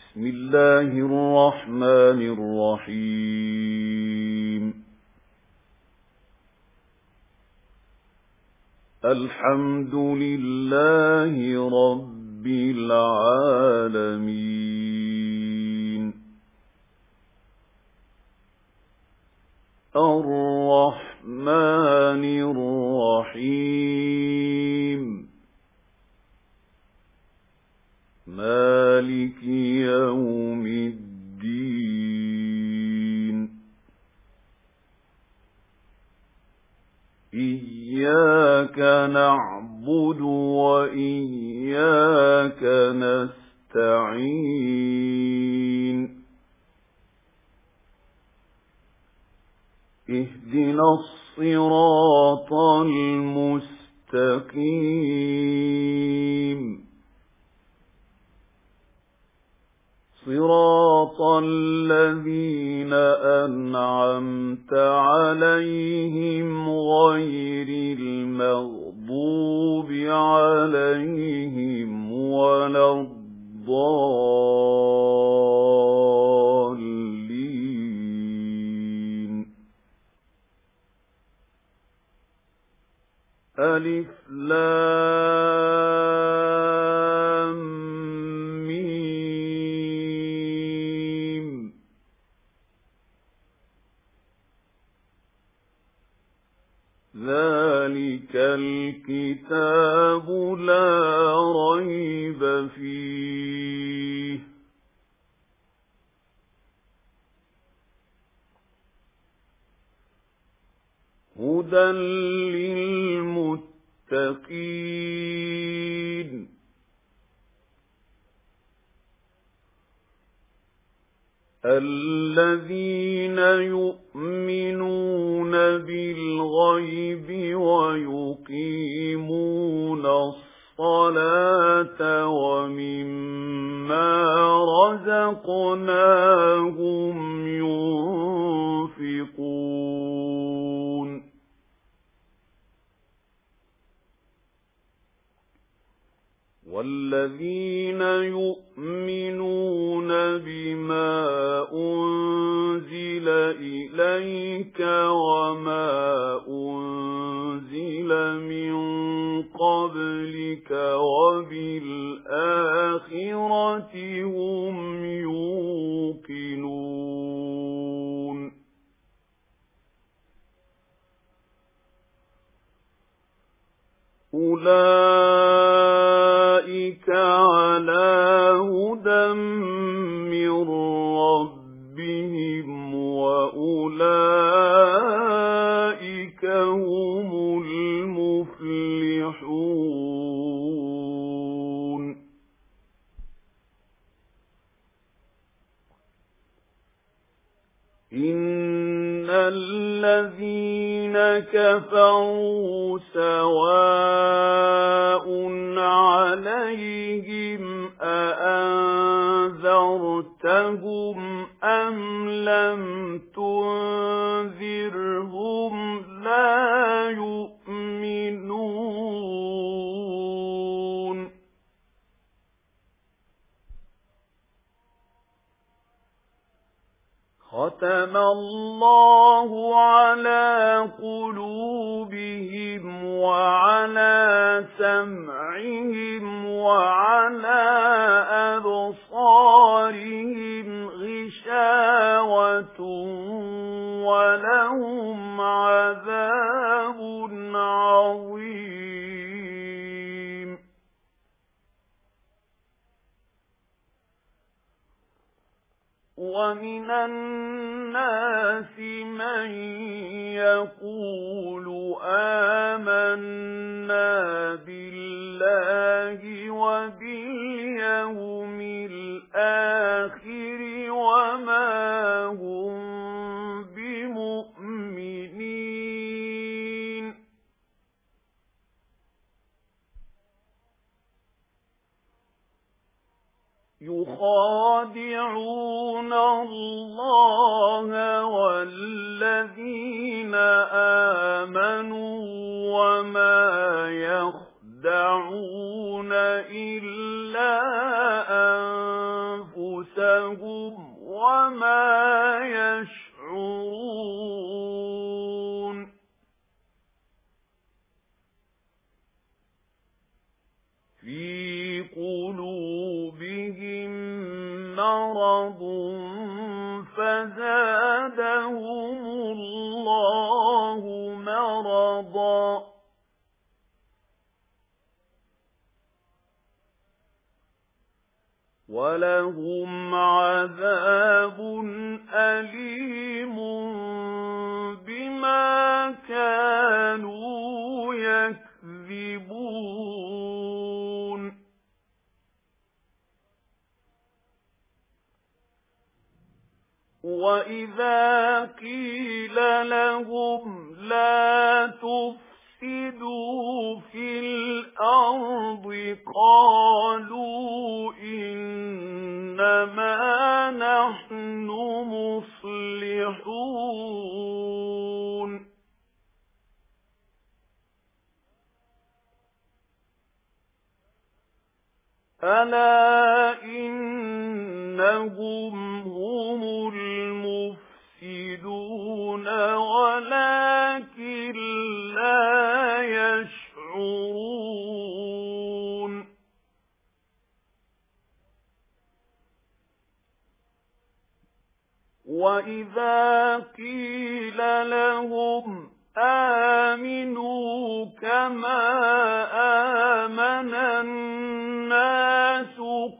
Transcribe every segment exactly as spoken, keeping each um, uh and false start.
بسم الله الرحمن الرحيم الحمد لله رب العالمين الرحمن الرحيم مالك يوم الدين إياك نعبد وإياك نستعين اهدنا الصراط المستقيم صراط الذين أنعمت عليهم غير المغضوب عليهم ولا الضالين ألف لام ذلك الكتاب لا ريب فيه هدى للمتقين الذين يؤمنون بالغيب ويقيمون الصلاة ومما رزقناهم ينفقون والذين يؤمنون بما أنزل إليك وما أنزل من قبلك وبالآخرة هم يوقنون أولئك على هدى من ربهم وأولئك هم المفلحون إن الذين كفروا سواء عليهم أأنذرتهم أم لم تنذرهم لا يؤمنون ختم الله على قلوبهم وعلى سمعهم وعلى أبصارهم غشاوة ولهم عذاب عظيم ومن الناس من يقول آمنا بالله وباليوم الآخر وما هم بمؤمنين يخادعون الله والذين آمنوا وما يخدعون إلا أنفسهم وما يشعرون في قلوبهم مرض فزادهم الله مرضا ولهم عذاب أليم بما كانوا يكذبون وإذا قيل لهم لا تفسدوا في الأرض قالوا إنما نحن مصلحون ألا إنهم هم المفسدون ولكن لا يشعرون وإذا قيل لهم آمنوا كما آمن الناس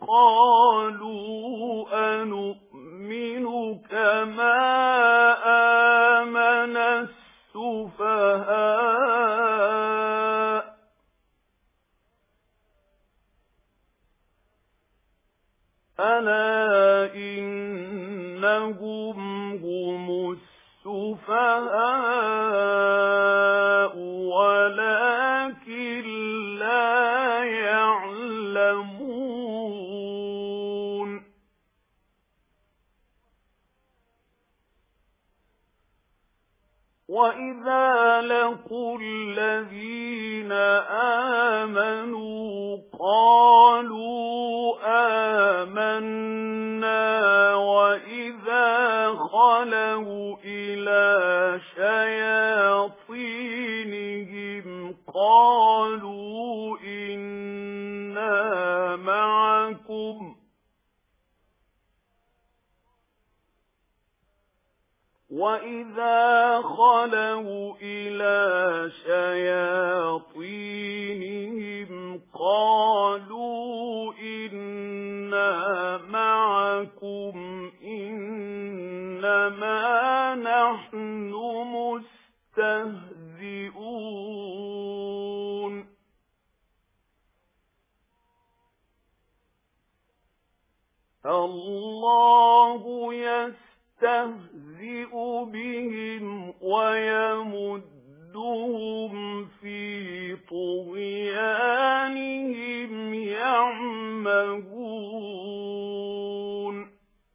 قالوا أنؤمن كما آمن السفهاء ألا إنهم هم السفهاء ولكن لا يعلمون وإذا لقوا الذين آمنوا قالوا آمنا وإذا خلوا إلى شياطينهم قالوا إنا معكم وإذا خلوا إلى شياطينهم قالوا إنا معكم إنما نحن مستهزئون الله يستهزئ بهم ويمدهم في طغيانهم يعمهون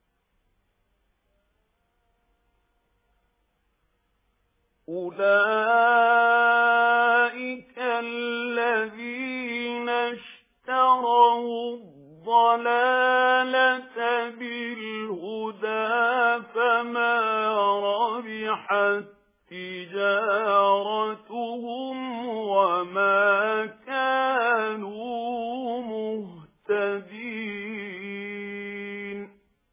أولئك الذين اشتروا الضلالة بالهدى فما ربحت تجارتهم وما كانوا مهتدين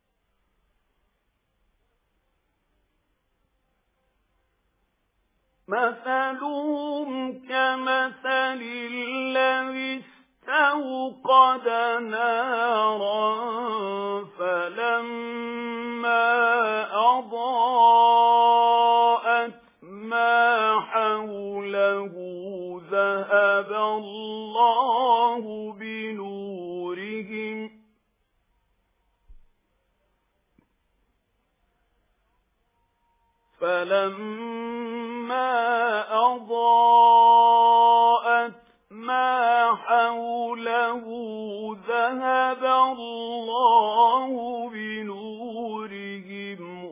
مثلهم كمثل الذي استوقد نارا فلما أضاءت ما حوله ذهب الله بنورهم فلما أضاءت ما حوله ذهب الله بنورهم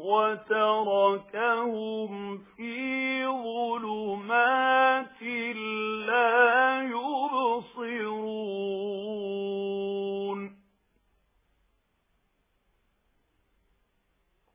وتركهم في ظلمات لا يبصرون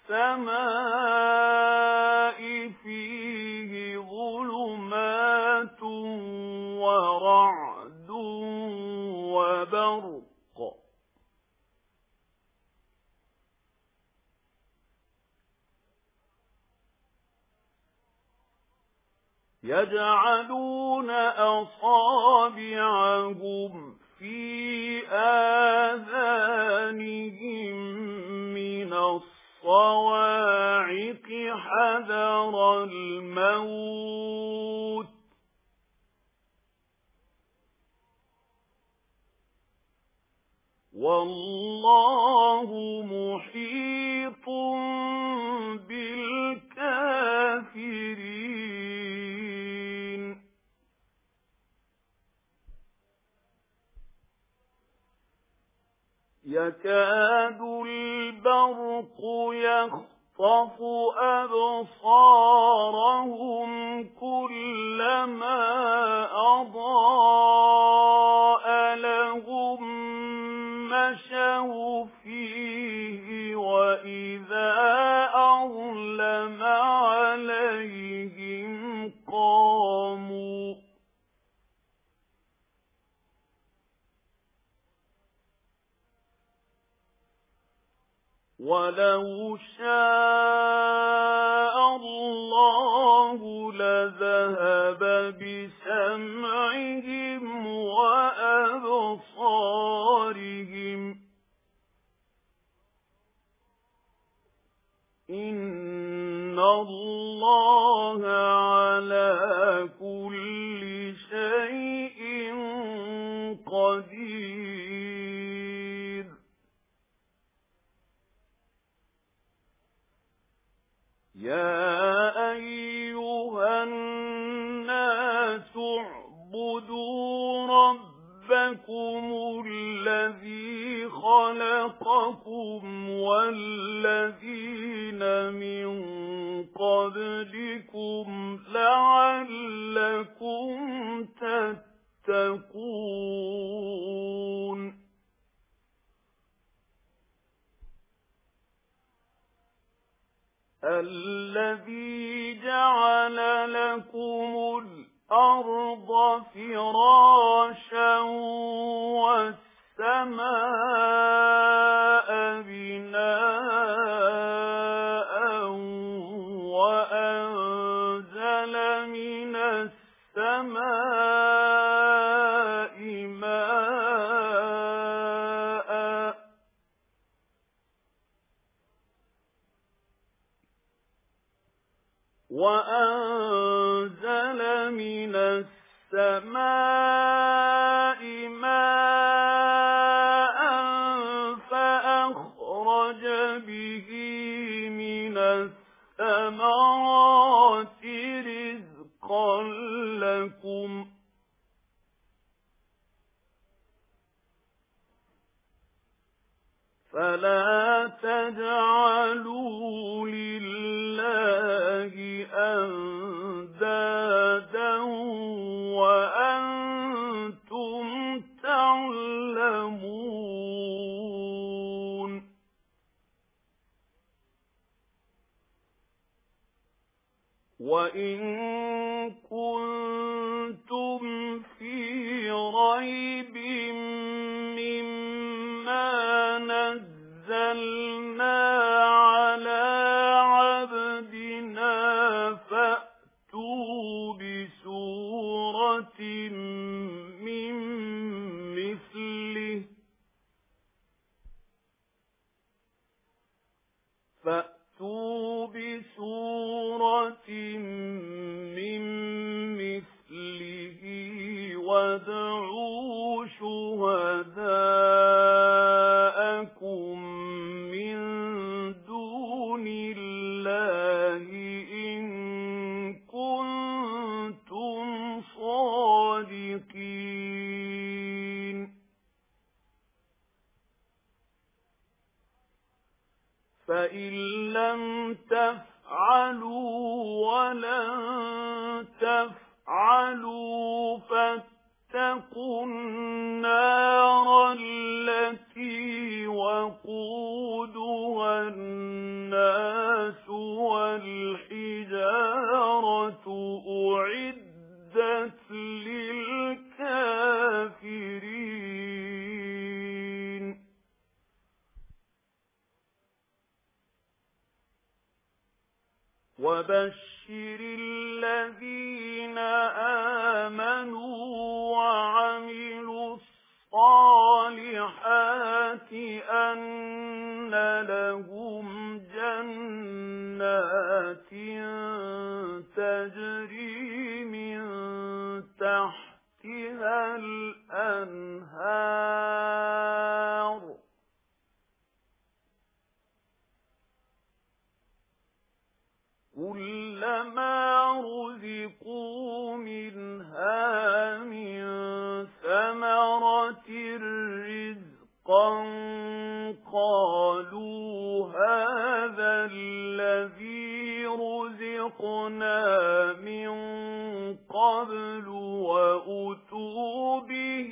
السَّمَاءِ فِيهِ ظُلُمَاتٌ وَرَعْدٌ وَبَرْقٌ يَجْعَلُونَ أَصَابِعَهُمْ فِي آذَانِهِم مِّنَ الصَّوَاعِقِ حَذَرَ الْمَوْتِ ۚ وَاللَّهُ مُحِيطٌ بِالْكَافِرِينَ. يَكَادُ الْبَرْقُ يَخْطَفُ أَبْصَارَهُمْ كُلَّمَا أَضَاءَ لَهُم مَّشَوْا فِيهِ وَإِذَا أَظْلَمَ عَلَيْهِمْ قَامُوا وَلَوْ شَاءَ اللَّهُ لَذَهَبَ بِسَمْعِهِمْ وَأَبْصَارِهِمْ ۚ إِنَّ اللَّهَ عَلَى كُلِّ شَيْءٍ قَدِيرٌ. يَا أَيُّهَا النَّاسُ اعْبُدُوا رَبَّكُمُ الَّذِي خَلَقَكُمْ وَالَّذِينَ مِن قَبْلِكُمْ لَعَلَّكُمْ تَتَّقُونَ. الَّذِي جَعَلَ لَكُمُ الْأَرْضَ فِرَاشًا وَالسَّمَاءَ بِنَاءً وَأَنزَلَ مِنَ السَّمَاءِ مَاءً وَأَنزَلَ مِنَ السَّمَاءِ مَاءً فَأَخْرَجَ بِهِ مِنَ الثَّمَرَاتِ رِزْقًا لَّكُمْ ۖ فَلَا تَجْعَلُوا لِلَّهِ أَندَادًا وَأَنتُمْ تَعْلَمُونَ. وَإِن كُنتُمْ فِي رَيْبٍ مِّمَّا نَزَّلْنَا عَلَىٰ عَبْدِنَا فَأْتُوا بِسُورَةٍ مِّن مِّثْلِهِ فَأْتُوا بِسُورَةٍ مِّن مِّثْلِهِ وَادْعُوا شُهَدَاءَكُم مِّن دُونِ اللَّهِ إِن كُنتُمْ صَادِقِينَ. فَإِن لَّمْ تَفْعَلُوا وَلَن تَفْعَلُوا فَاتَّقُوا النَّارَ الَّتِي وَقُودُهَا النَّاسُ وبشر الذين آمنوا وعملوا الصالحات أن لهم جنات تجري من تحتها الأنهار كلما رزقوا منها من ثمرة رزقا قالوا هذا الذي رزقنا من قبل وأتوا به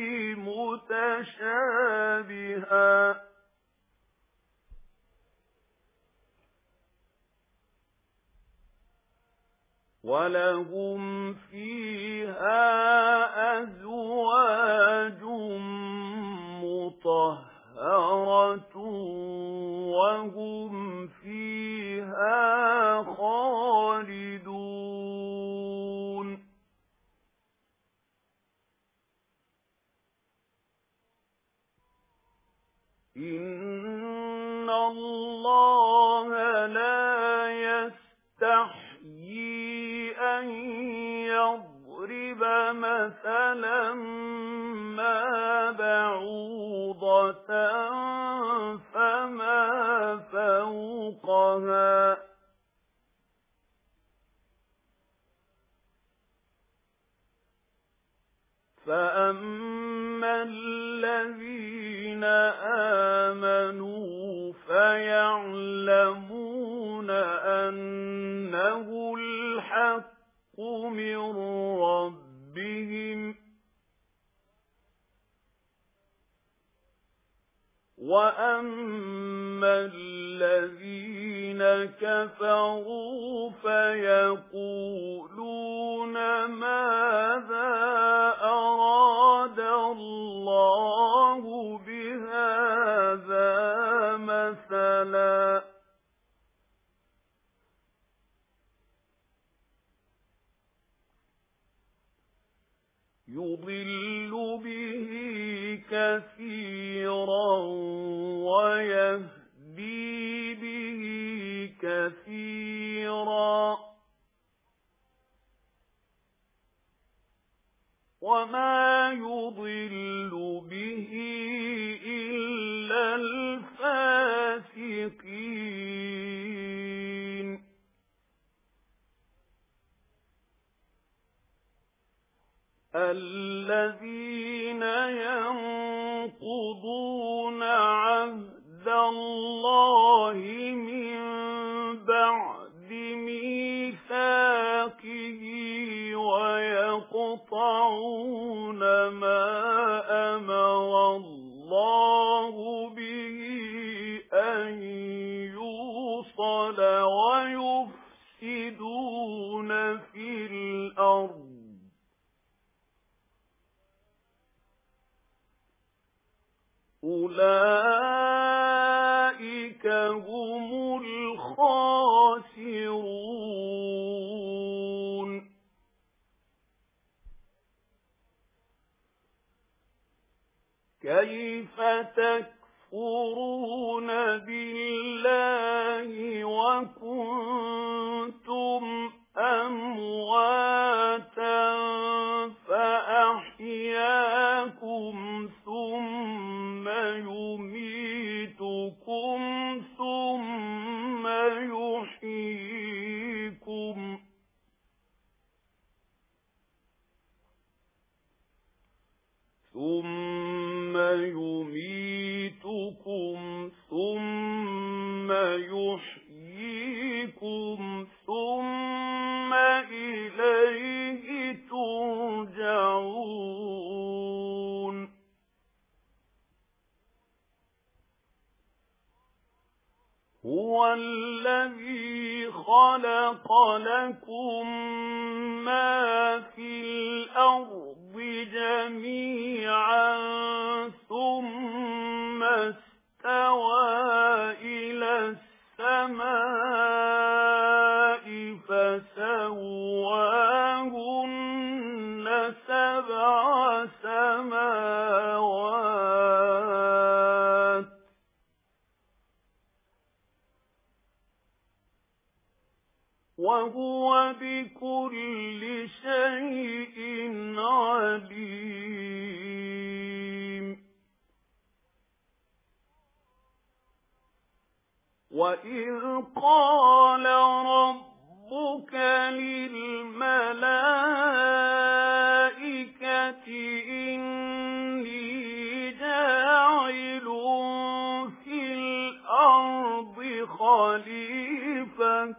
متشابها ولهم فيها أزواج مطهرة وهم فيها خالدون إن الله لا يستحيي أن يضرب مثلا ما بعوضة فما فوقها فأما الذين آمنوا فيعلمون أنه الحق من ربهم وأما الذين كفروا فيقولون ماذا أراد الله بهذا مثلا يضل به كثيرا ويهدي به كثيرا وما يضل به إلا الفاسقين الذين ينقضون عهد الله من بعد ميثاقه ويقطعون ما أمر الله به أن يوصل ويفسدون في الأرض أولئك هم الخاسرون كيف تكفرون بالله وكنتم أمواتا فأحياكم ثم يميتكم ثم يحييكم ثم يميتكم ثم يحييكم ثم إليه ترجعون هو الذي خلق لكم ما في الأرض جميعا ثم استوى إلى السماء وهو بكل شيء عليم. وإذ قال ربك للملائكة إني جاعل في الأرض خليفة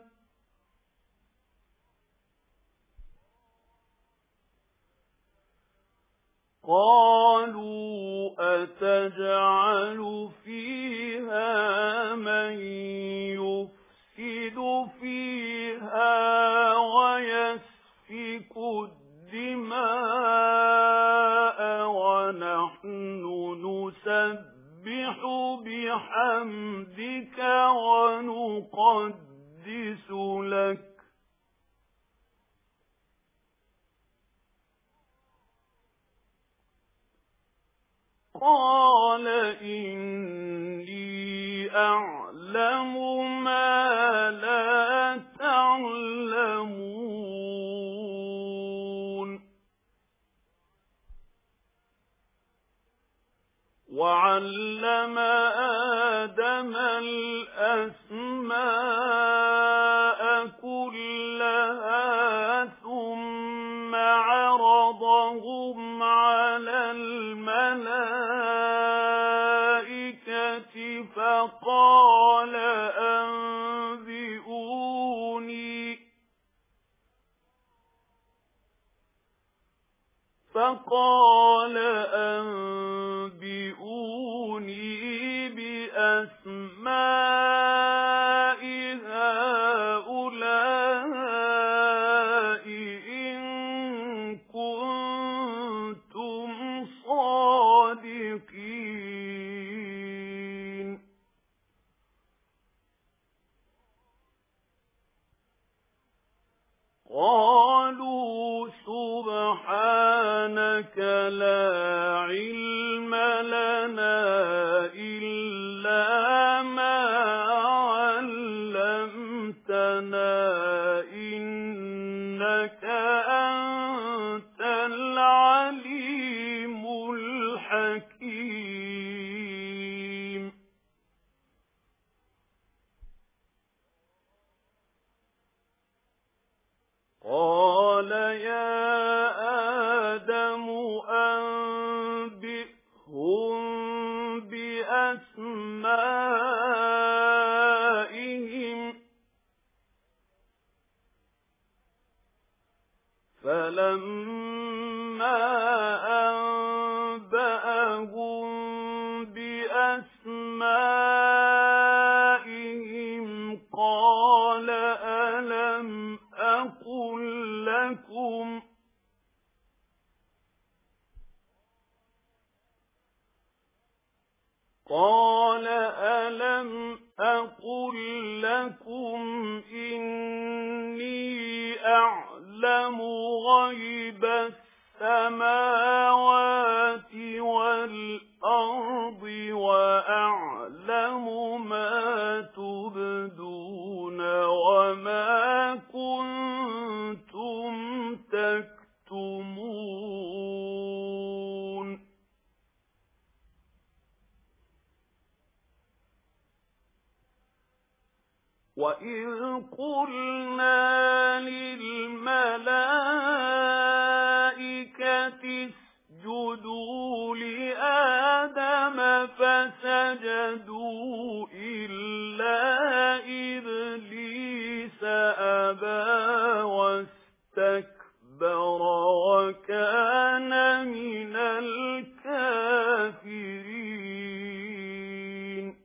قالوا أتجعل فيها من يفسد فيها ويسفك الدماء ونحن نسبح بحمدك ونقدس لك قال إني أعلم ما لا تعلمون. وعلم آدم الأسماء كلها ثم عرضهم على الملائكة فقال أنبئوني فقال أنبئوني بأسماء هؤلاء إن كنتم صادقين. قالوا سبحانك لا علم لنا إلا ما علمتنا إنك أنت العليم الحكيم. قال يا آدم أنبئهم بأسمائهم فلما أنبأهم بأسمائهم قال ألم أقل لكم قال ألم أقل لكم إني أعلم غيب السماوات والأرض وأعلم ما تبدون وما كنتم تكتمون. وإذ قلنا للملائكة اسجدوا لآدم فسجدوا إلا إبليس أبى واستكبر وكان من الكافرين.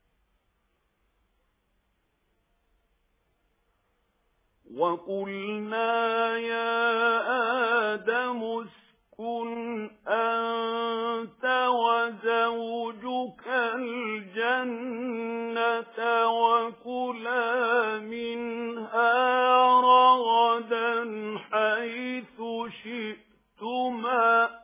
وقلنا يا آدم اسكن أنت وزوجك الجنة وكلا منها رغدا حيث شئتما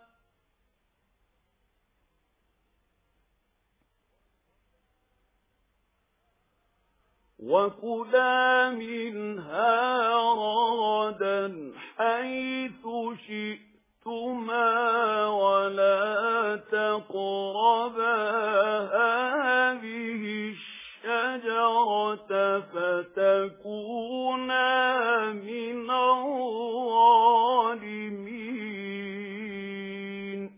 وَكُلَا مِنْهَا رَغَدًا حَيْثُ شِئْتُمَا وَلَا تَقْرَبَا هَٰذِهِ الشَّجَرَةَ فَتَكُونَا مِنَ الظَّالِمِينَ.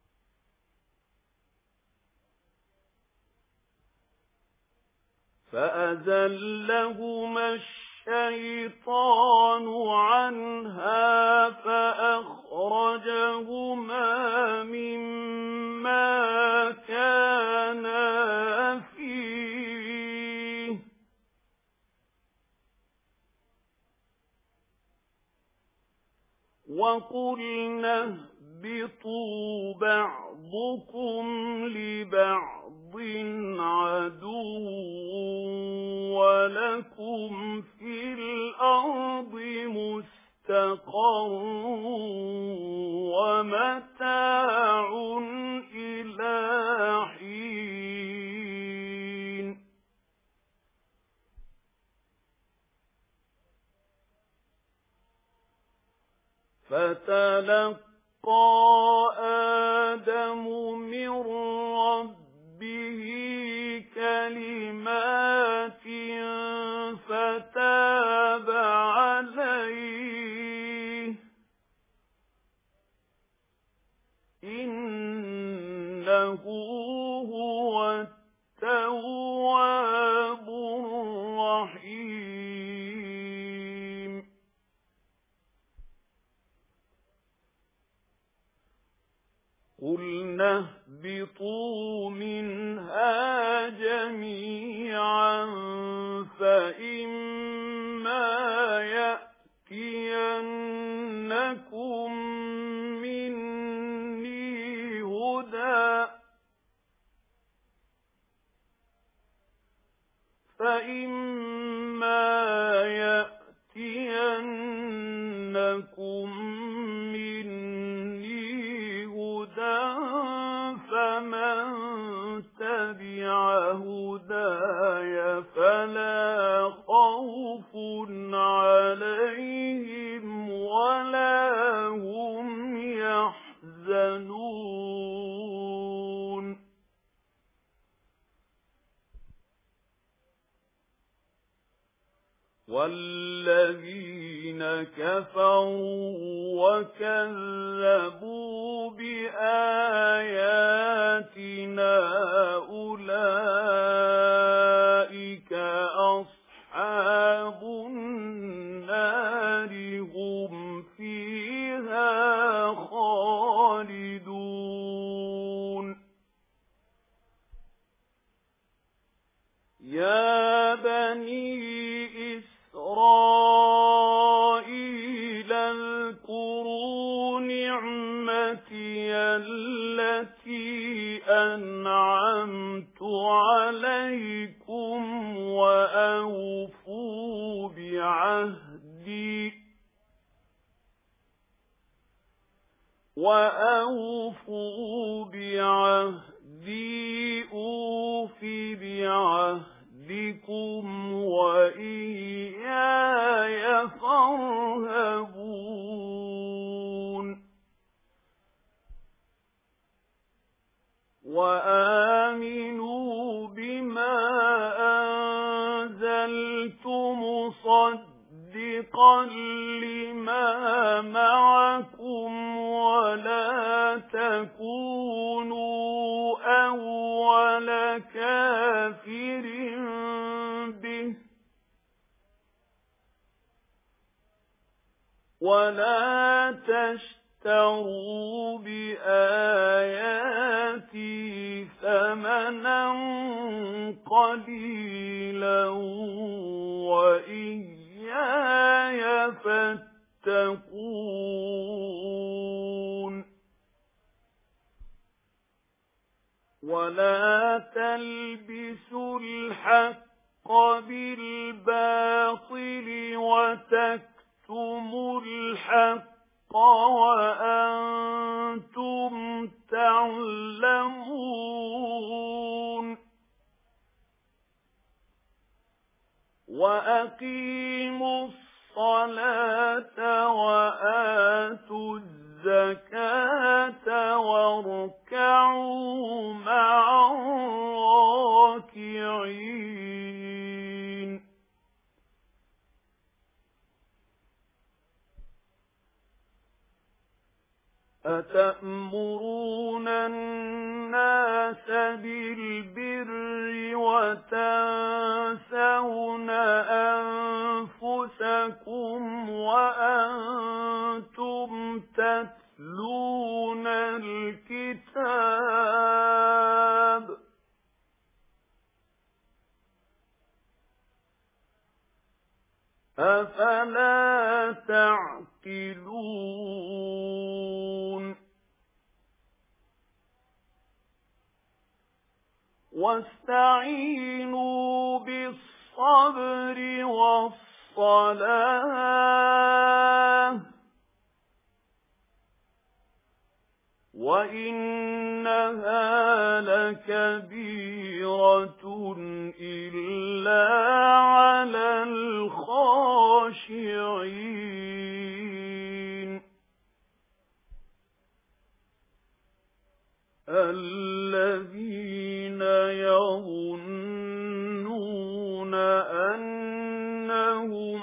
فَأَزَلَّهُمَا الشَّيْطَانُ عَنْهَا فَأَخْرَجَهُمَا مِمَّا كَانَا فِيهِ وَقُلْنَا اهْبِطُوا بَعْضُكُمْ لِبَعْضٍ عَدُوٌّ وَلَكُمْ فِي الْأَرْضِ مُسْتَقَرٌّ وَمَتَاعٌ إِلَى حِينٍ. فَتَلَقَّى آدَمُ مِنْ رَبِّهِ كَلِمَاتٍ فَتَابَ عَلَيْهِ إِنَّهُ هُوَ التَّوَّابُ الرَّحِيمُ. قُلْنَا اهْبِطُوا مِنْهَا جَمِيعًا فَإِمَّا يَأْتِيَنَّكُم مِّنِّي هُدًى فَإِمَّا يَأْتِيَنَّكُم فَمَن تَبِعَ هُدَايَ فَلَا خَوْفٌ عَلَيْهِمْ وَلَا هُمْ يَحْزَنُونَ. وَالَّذِينَ كَفَرُوا وَكَذَّبُوا بِآيَاتِنَا أُولَئِكَ أَصْحَابُ النَّارِ هُمْ فِيهَا خَالِدُونَ. يَا بَنِي إِسْرَائِيلَ اذْكُرُوا نِعْمَتِيَ الَّتِي أَنْعَمْتُ عَلَيْكُمْ وَأَوْفُوا بِعَهْدِي وَأَوْفُوا بِعَهْدِي أُوفِ بِعَهْدِكُمْ وَإِيَّايَ فَارْهَبُونِ. وَآمِنُوا بِمَا أَنزَلْتُ مُصَدِّقًا لِمَا مَعَكُمْ وَلَا تَكُونُوا أَوَّلَ كَافِرٍ بِهِ وَلَا تَشْتَرُوا بِآيَاتِي ثَمَنًا قَلِيلًا وَإِيَّايَ فَاتَّقُونِ. وَلَا تَلْبِسُوا الْحَقَّ بِالْبَاطِلِ وَتَكْتُمُوا الْحَقَّ وَأَنْتُمْ تعلمون. وَأَقِيمُوا الصَّلَاةَ وَآتُوا الزَّكَاةَ وَارْكَعُوا مَعَ الرَّاكِعِينَ أَتَأْمُرُونَ النَّاسَ بِالْبِرِّ وَتَنسَوْنَ أَنفُسَكُمْ وَأَنْتُمْ تَتْلُونَ الْكِتَابَ أَفَلَا تَعْقِلُونَ وَاسْتَعِينُوا بِالصَّبْرِ وَالصَّلَاةِ وَإِنَّهَا لَكَبِيرَةٌ إِلَّا عَلَى الْخَاشِعِينَ الَّذِينَ يَظُنُّونَ أَنَّهُم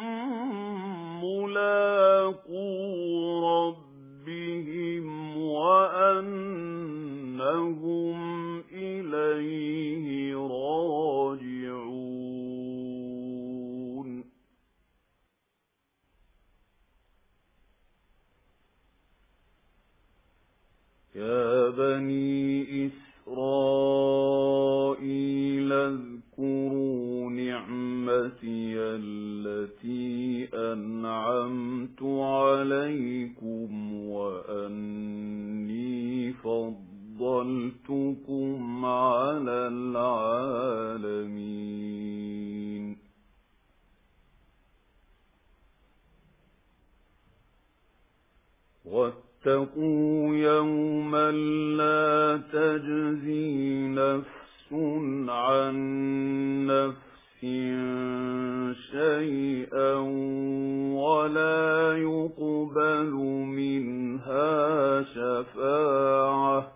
مُّلَاقُو رَبِّهِمْ وَأَنَّهُمْ إِلَيْهِ رَاجِعُونَ يَا بَنِي إِسْرَائِيلَ اذْكُرُوا نِعْمَتِيَ الَّتِي أَنْعَمْتُ عَلَيْكُمْ وَأَنِّي فَضَّلْتُكُمْ عَلَى الْعَالَمِينَ وَاتَّقُوا يَوْمًا لَّا تَجْزِي نَفْسٌ عَن نَّفْسٍ شَيْئًا وَلَا يُقْبَلُ مِنْهَا شَفَاعَةٌ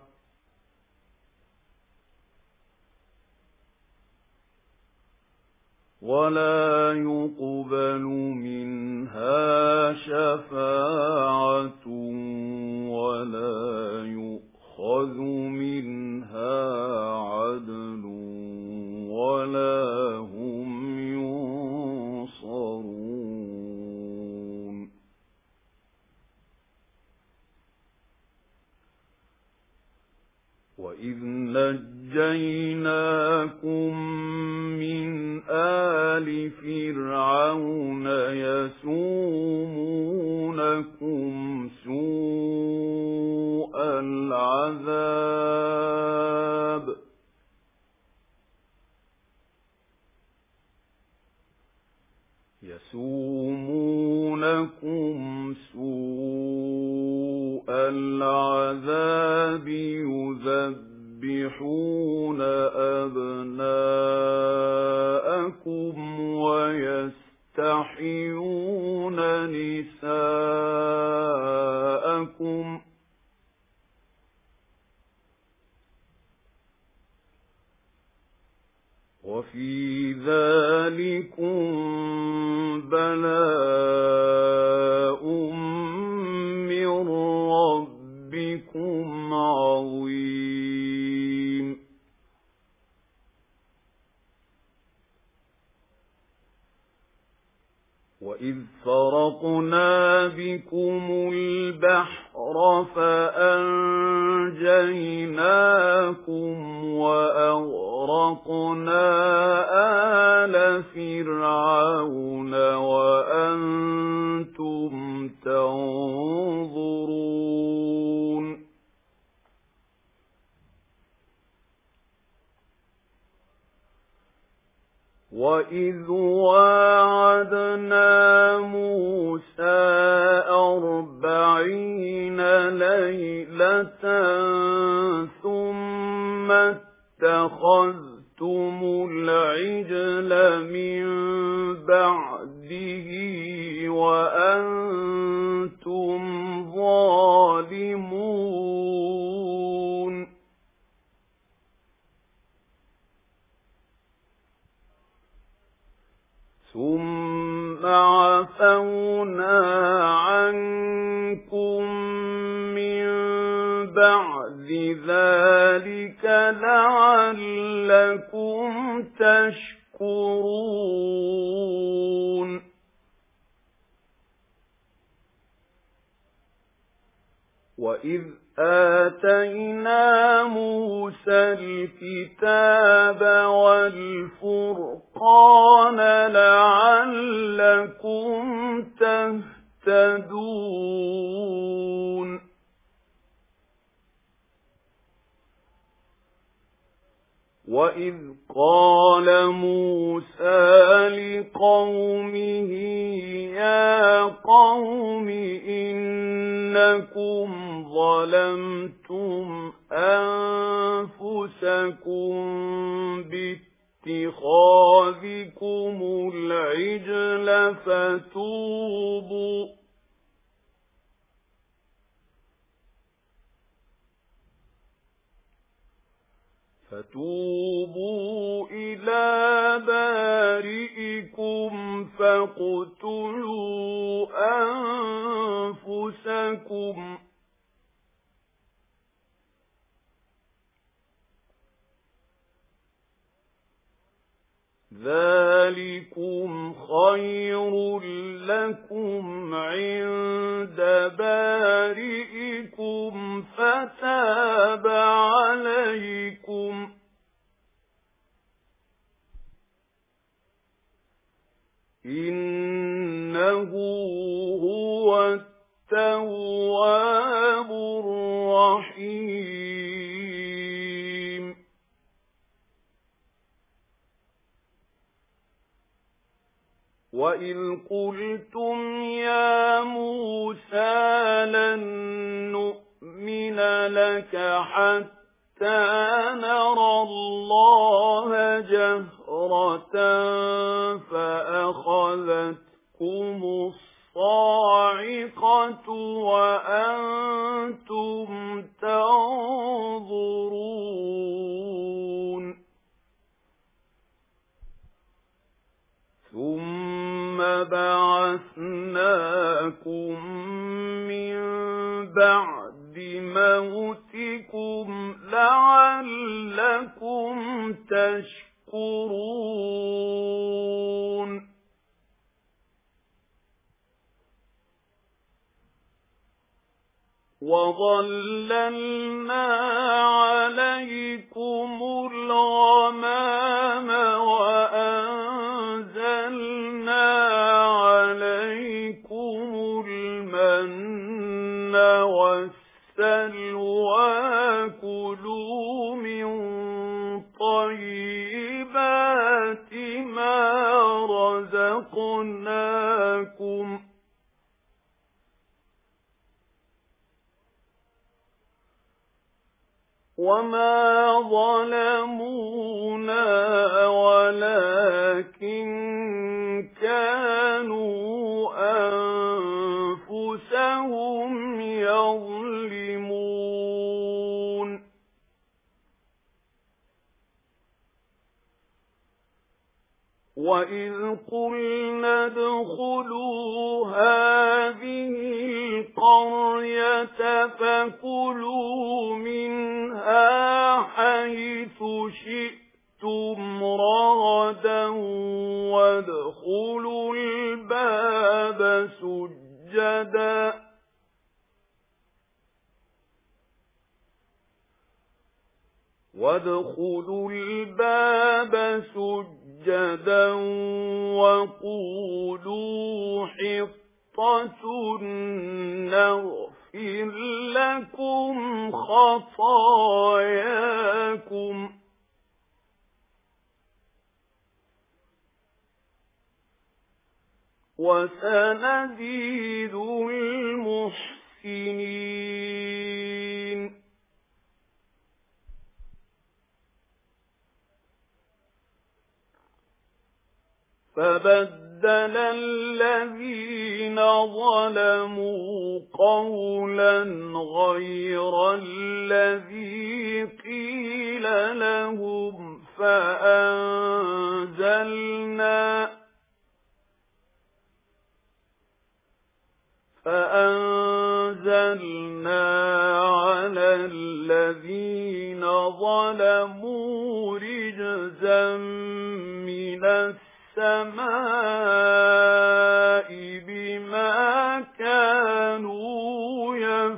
وَلَا يُقْبَلُ مِنْهَا شَفَاعَةٌ وَلَا يُؤْخَذُ مِنْهَا عَدْلٌ وَلَا هُمْ يُنصَرُونَ وَإِذْ نَجَّيْنَاكُمْ مِنْ آلِ فِرْعَوْنَ يَسُومُونَكُمْ سُوءَ الْعَذَابِ يَسُومُونَكُمْ سُوءَ الْعَذَابِ يُذَبِّحُونَ أَبْنَاءَكُمْ وَيَسْتَحْيُونَ نِسَاءَكُمْ وَفِي ذَلِكُمْ بَلَاءٌ مِّن رَّبِّكُمْ عَظِيمٌ وَإِذْ فَرَقْنَا بِكُمُ الْبَحْرَ فَأَنجَيْنَاكُمْ وَأَغْرَقْنَا آلَ فِرْعَوْنَ وَأَنْتُمْ تَنظُرُونَ وَإِذْ وَاعَدْنَا مُوسَى أَرْبَعِينَ لَيْلَةً ثُمَّ اتَّخَذْتُمُ العجل من بعده وأنتم ظالمون ثم عفونا عنكم من بعد ذلك لعلكم تشكرون وإذ آتينا موسى الكتاب والفرقان لعلكم تهتدون وإذ قال موسى لقومه يا قوم إنكم ظلمتم أنفسكم باتخاذكم العجل فتوبوا فتوبوا إلى بارئكم فاقتلوا أنفسكم ذلكم خير لكم عند بارئكم فتاب عليكم إنه هو التواب الرحيم وإذ قلتم يا موسى لن نؤمن لك حتى نرى الله جهرة فأخذتكم الصاعقة وأنتم تنظرون ثم بعثناكم من بعد موتكم لعلكم تشكرون وظللنا عليكم الغمام وأنزلنا عليكم المن والسلوى كلوا من طيبات ما رزقناكم وما ظلمونا ولكن كانوا أنفسهم يظلمون وإذ قلنا ادخلوا هذه القرية فكلوا منها حيث شئتم رغدا وادخلوا الباب سجدا وادخلوا الباب سجدا وقولوا حطة نغفر لكم خطاياكم وسنزيد المحسنين فَبَدَّلَ الَّذِينَ ظَلَمُوا قَوْلًا غَيْرَ الَّذِي قِيلَ لَهُمْ فَأَنزَلْنَا فَأَنزَلْنَا عَلَى الَّذِينَ ظَلَمُوا رِجْزًا مِنَ السَّمَاءِ بِمَا كَانُوا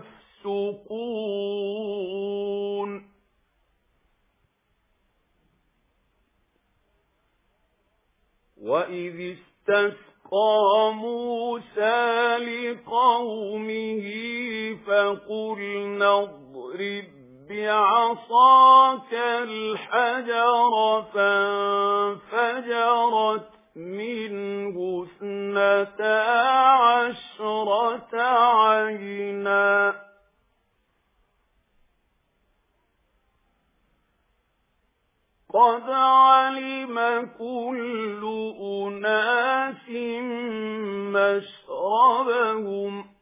يَفْسُقُونَ وَإِذِ اسْتَسْقَىٰ مُوسَىٰ لِقَوْمِهِ فَقُلْنَا اضْرِب بِّعَصَاكَ الْحَجَرَ فَانفَجَرَتْ مِنْهُ اثْنَتَا عَشْرَةَ عَيْنًا قَدْ عَلِمَ كُلُّ أُنَاسٍ مَّشْرَبَهُمْ ۖ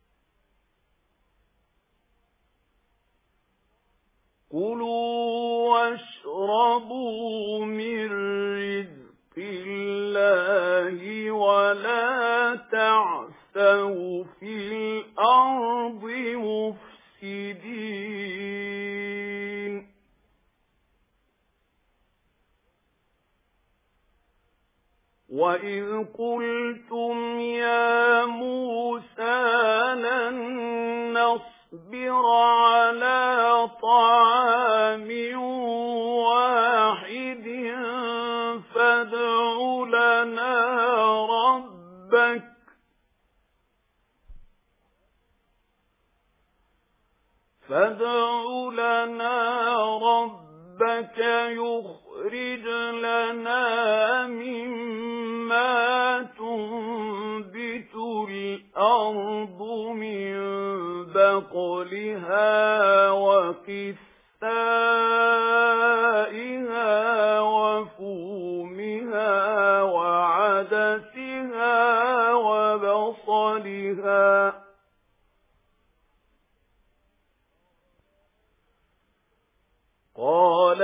كُلُوا وَاشْرَبُوا مِن رِّزْقِ اللَّهِ وَلَا تَعْثَوْا فِي الْأَرْضِ مُفْسِدِينَ وَإِذْ قُلْتُمْ يَا مُوسَىٰ لَن نَّصْبِرَ عَلَىٰ طَعَامٍ وَاحِدٍ فَادْعُ لَنَا رَبَّكَ فَادْعُ لَنَا رَبَّكَ يُخْرِجْ لَنَا مِمَّا تُنبِتُ الْأَرْضُ مِن بَقْلِهَا وَقِثَّائِهَا وَفُومِهَا وَعَدَسِهَا وَبَصَلِهَا قَالَ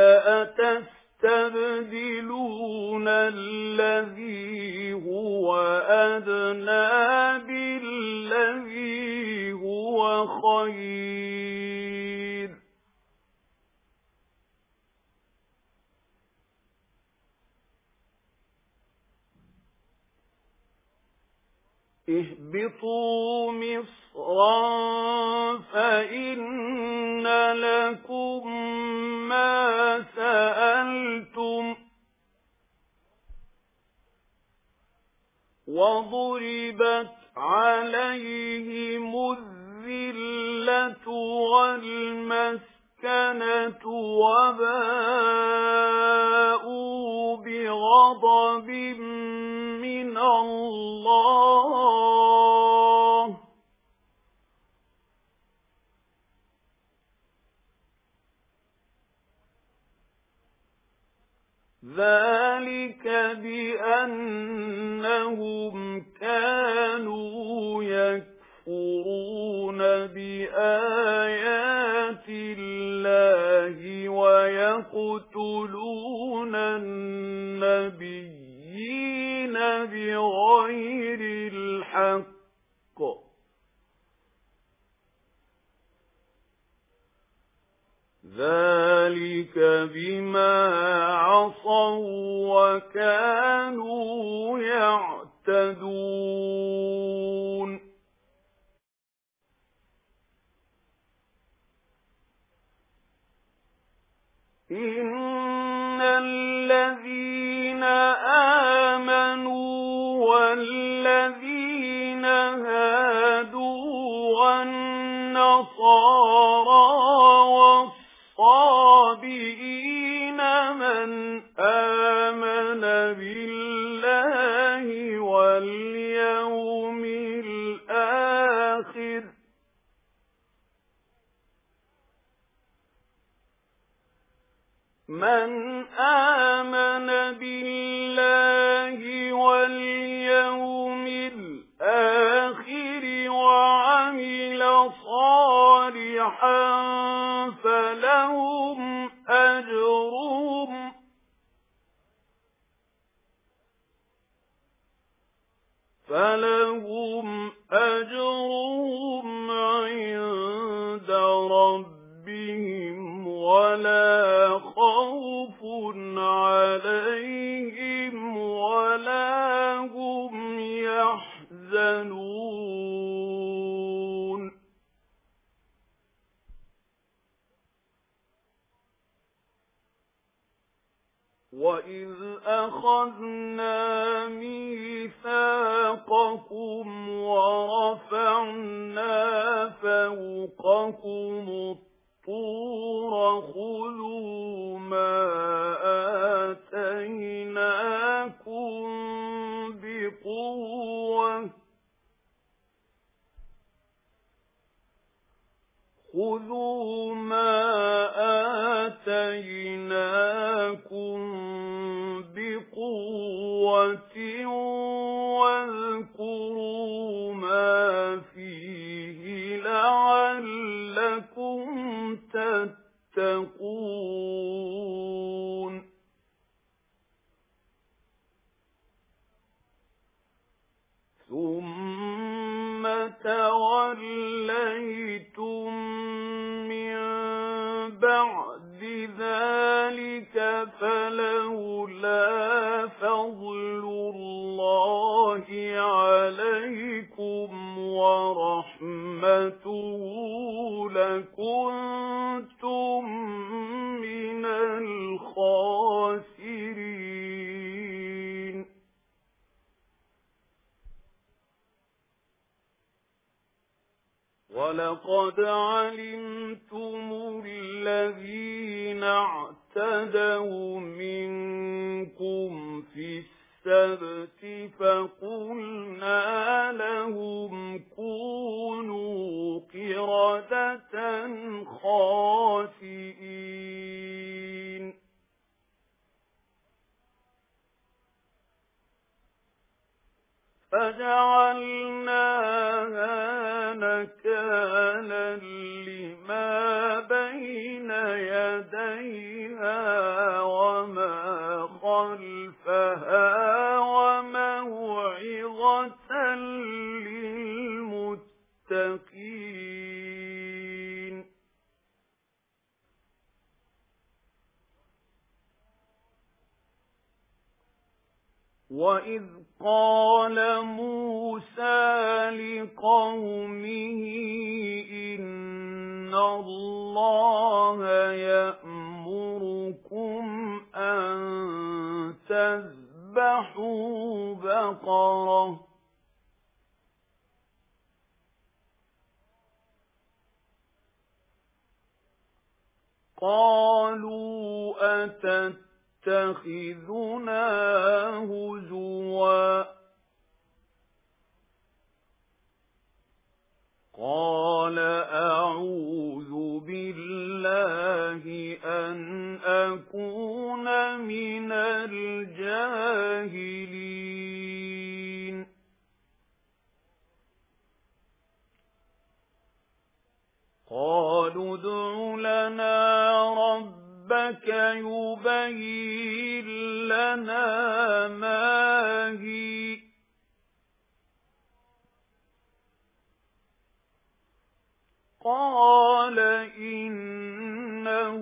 أَتَسْتَبْدِلُونَ الَّذِي هُوَ أَدْنَىٰ بِالَّذِي هُوَ خَيْرٌ اهْبِطُوا مِصْرًا فَإِنَّ لَكُم مَّا سَأَلْتُمْ وَضُرِبَتْ عَلَيْهِمُ الذِّلَّةُ وَالْمَسْكَنَةُ وَبَاءُوا بِغَضَبٍ مِّنَ اللَّهِ ذَلِكَ بِأَنَّهُمْ كَانُوا يَكْفُرُونَ بِآيَاتِ اللَّهِ وَيَقْتُلُونَ النَّبِيِّينَ بِغَيْرِ الْحَقِّ ذَلِكَ بِمَا عَصَوا وَكَانُوا يَعْتَدُونَ إِنَّ الَّذِينَ آمَنُوا وَالَّذِينَ هَادُوا وَالنَّصَارَىٰ وَالصَّابِئِينَ مَنْ آمَنَ بِاللَّهِ وَالْيَوْمِ الْآخِرِ من آمن بالله فلهم أجرهم عند ربهم ولا خوف عليهم ولا هم يحزنون وَإِذْ أَخَذْنَا مِيثَاقَكُمْ وَرَفَعْنَا فَوْقَكُمُ الطُّورَ خُذُوا مَا آتَيْنَاكُمْ بِقُوَّةٍ خُذُوا مَا آتَيْنَاكُمْ بِقُوَّةٍ وَاذْكُرُوا مَا فِيهِ لَعَلَّكُمْ تَتَّقُونَ ثُمَّ تَوَلَّيْتُمْ مِنْ بَعْدِ ذَلِكَ فَلَوْلَا فَضْلُ اللَّهِ عَلَيْكُمْ وَرَحْمَتُهُ لَكُنْتُمْ مِنَ الْخَاسِرِينَ وَلَقَدْ عَلِمْتُمُ الَّذِينَ اعْتَدَوْا مِنكُمْ فِي السَّبْتِ فَقُلْنَا لَهُمْ كُونُوا قِرَدَةً خَاسِئِينَ فَجَعَلْنَاهَا نَكَالًا لِمَا بَيْنَ يَدَيْهَا وَمَا خَلْفَهَا وَمَوْعِظَةً لِلْمُتَّقِينَ وَإِذْ قَالَ مُوسَى لِقَوْمِهِ إِنَّ اللَّهَ يَأْمُرُكُمْ أَن تَذْبَحُوا بَقَرَةً قَالُوا أَتَتَّخِذُنَا هُزُوًا قَالَ أَعُوذُ بِاللَّهِ أَنْ أَكُونَ مِنَ الْجَاهِلِينَ قَالُوا ادْعُ لَنَا رَبَّكَ يُبَيِّن لَّنَا مَا هِيَ قَالَ إِنَّهُ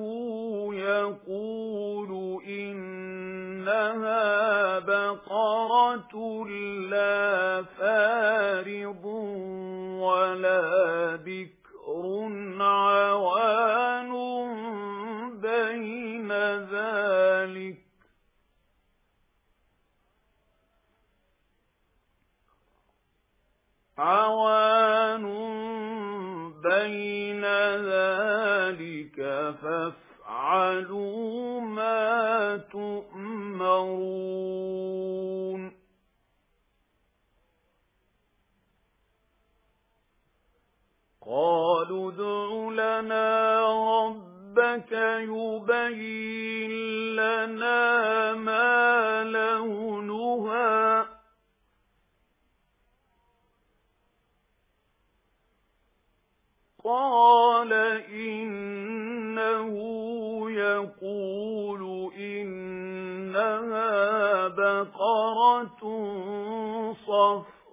يَقُولُ إِنَّهَا بَقَرَةٌ لَّا فَارِضٌ وَلَا بِكْرٌ عَوَانٌ بَيْنَ ذَلِكَ عَوَانٌ بَيْنَ ذَلِكَ فَافْعَلُوا مَا تُؤْمَرُونَ قَالُوا ادْعُ لَنَا رَبَّكَ يُبَيِّن لَّنَا مَا لَوْنُهَا قَالَ إِنَّهُ يَقُولُ إِنَّهَا بَقَرَةٌ صَفْرَاءُ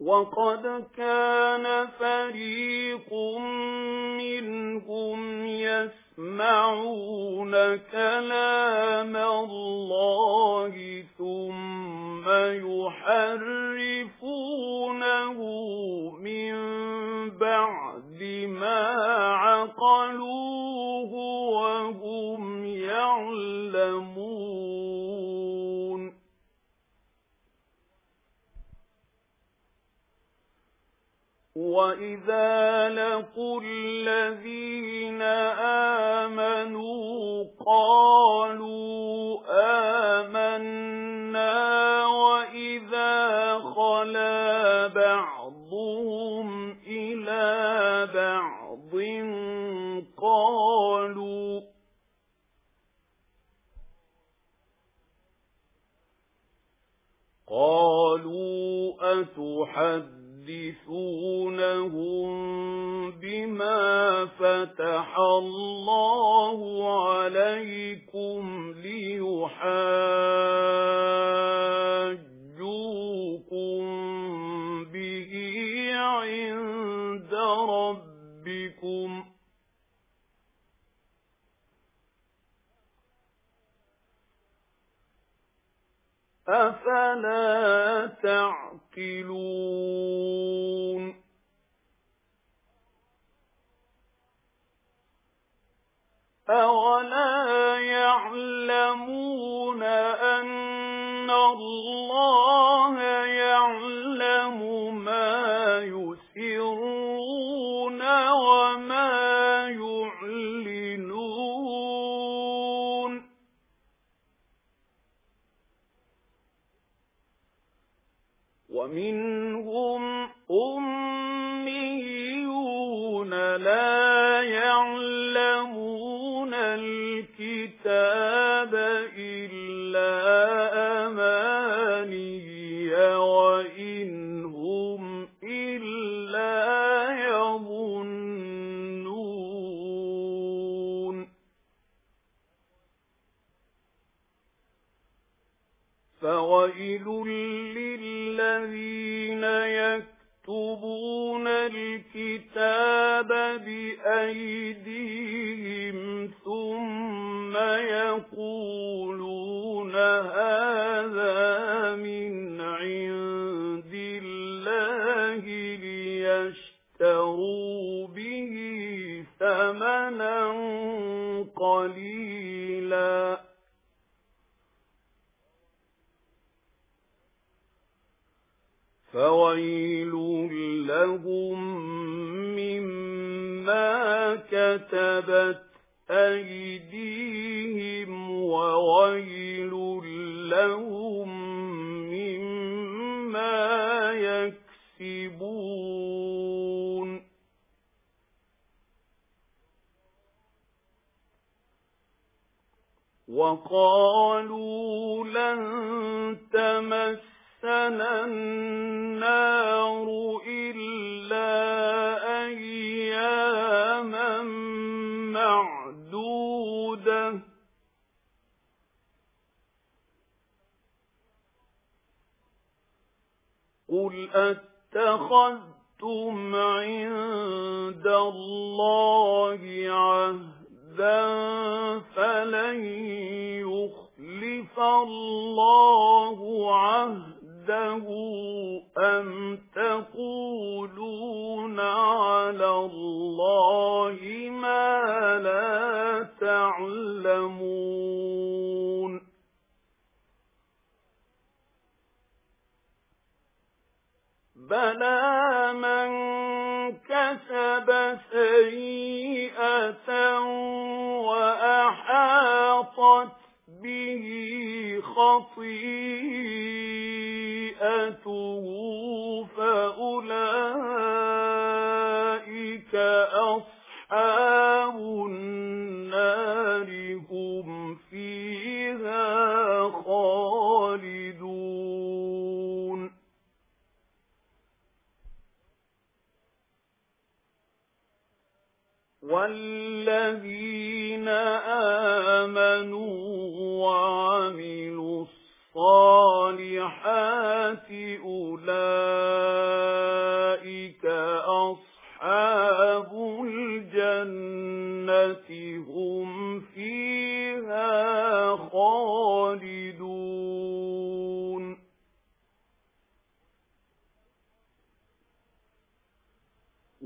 وَقَدْ كَانَ فَرِيقٌ مِّنْهُمْ يَسْمَعُونَ كَلَامَ اللَّهِ ثُمَّ يُحَرِّفُونَهُ مِن بَعْدِ مَا عَقَلُوهُ وَهُمْ يَعْلَمُونَ وَإِذَا لَقُوا الَّذِينَ آمَنُوا قَالُوا آمَنَّا وَإِذَا خَلَا بَعْضُهُمْ إِلَى بَعْضٍ قَالُوا قَالُوا أَتُحَدِّثُونَهُم بِمَا فَتَحَ اللَّهُ عَلَيْكُمْ لِيُحَاجُّوكُم بِهِ عِندَ رَبِّكُمْ أَفَلَا تَعْقِلُونَ أَوَلَا يَعْلَمُونَ أَنَّ اللَّهَ يَعْلَمُ مَا يُسِرُّونَ وَمَا يُعْلِنُونَ وَمِنْهُمْ أُمِّيُّونَ لَا يَعْلَمُونَ الْكِتَابَ إِلَّا أَمَانِيَّ وَإِنْ هُمْ إِلَّا يَظُنُّونَ فَوَيْلٌ لِّلَّذِينَ يَكْتُبُونَ الْكِتَابَ بِأَيْدِيهِمْ ثُمَّ يَقُولُونَ هَذَا مِنْ عِندِ اللَّهِ لِيَشْتَرُوا بِهِ ثَمَنًا قَلِيلًا فَوَيْلٌ لَّهُم مِّمَّا كَتَبَتْ أَيْدِيهِمْ وَوَيْلٌ لَّهُم مِّمَّا يَكْسِبُونَ وَقَالُوا لَن تَمَسَّنَا النَّارُ إِلَّا أَيَّامًا مَّعْدُودَةً قُلْ أَتَّخَذْتُمْ عِندَ اللَّهِ عَهْدًا فَلَن يُخْلِفَ اللَّهُ عَهْدَهُ أَمْ تَقُولُونَ عَلَى اللَّهِ مَا لَا تَعْلَمُونَ بَلَى مَنْ كَسَبَ سَيِّئَةً وَأَحَاطَتْ بِهِ خَطِيئَتُهُ فَأُولَئِكَ أَصْحَابُ النَّارِ هُمْ فِيهَا خَالِدُونَ وَالَّذِينَ آمَنُوا وَعَمِلُوا الصَّالِحَاتِ الصَّالِحَاتِ أُولَئِكَ أَصْحَابُ الْجَنَّةِ هُمْ فِيهَا خَالِدُونَ وَالَّذِينَ آمَنُوا وَعَمِلُوا الصَّالِحَاتِ أُولَئِكَ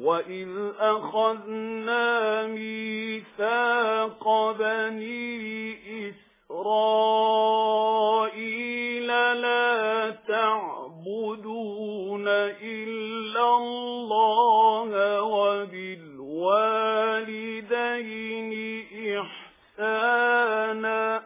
وَإِذْ أَخَذْنَا مِيثَاقَ بَنِي إِسْرَائِيلَ لَا تَعْبُدُونَ إِلَّا اللَّهَ وَبِالْوَالِدَيْنِ إِحْسَانًا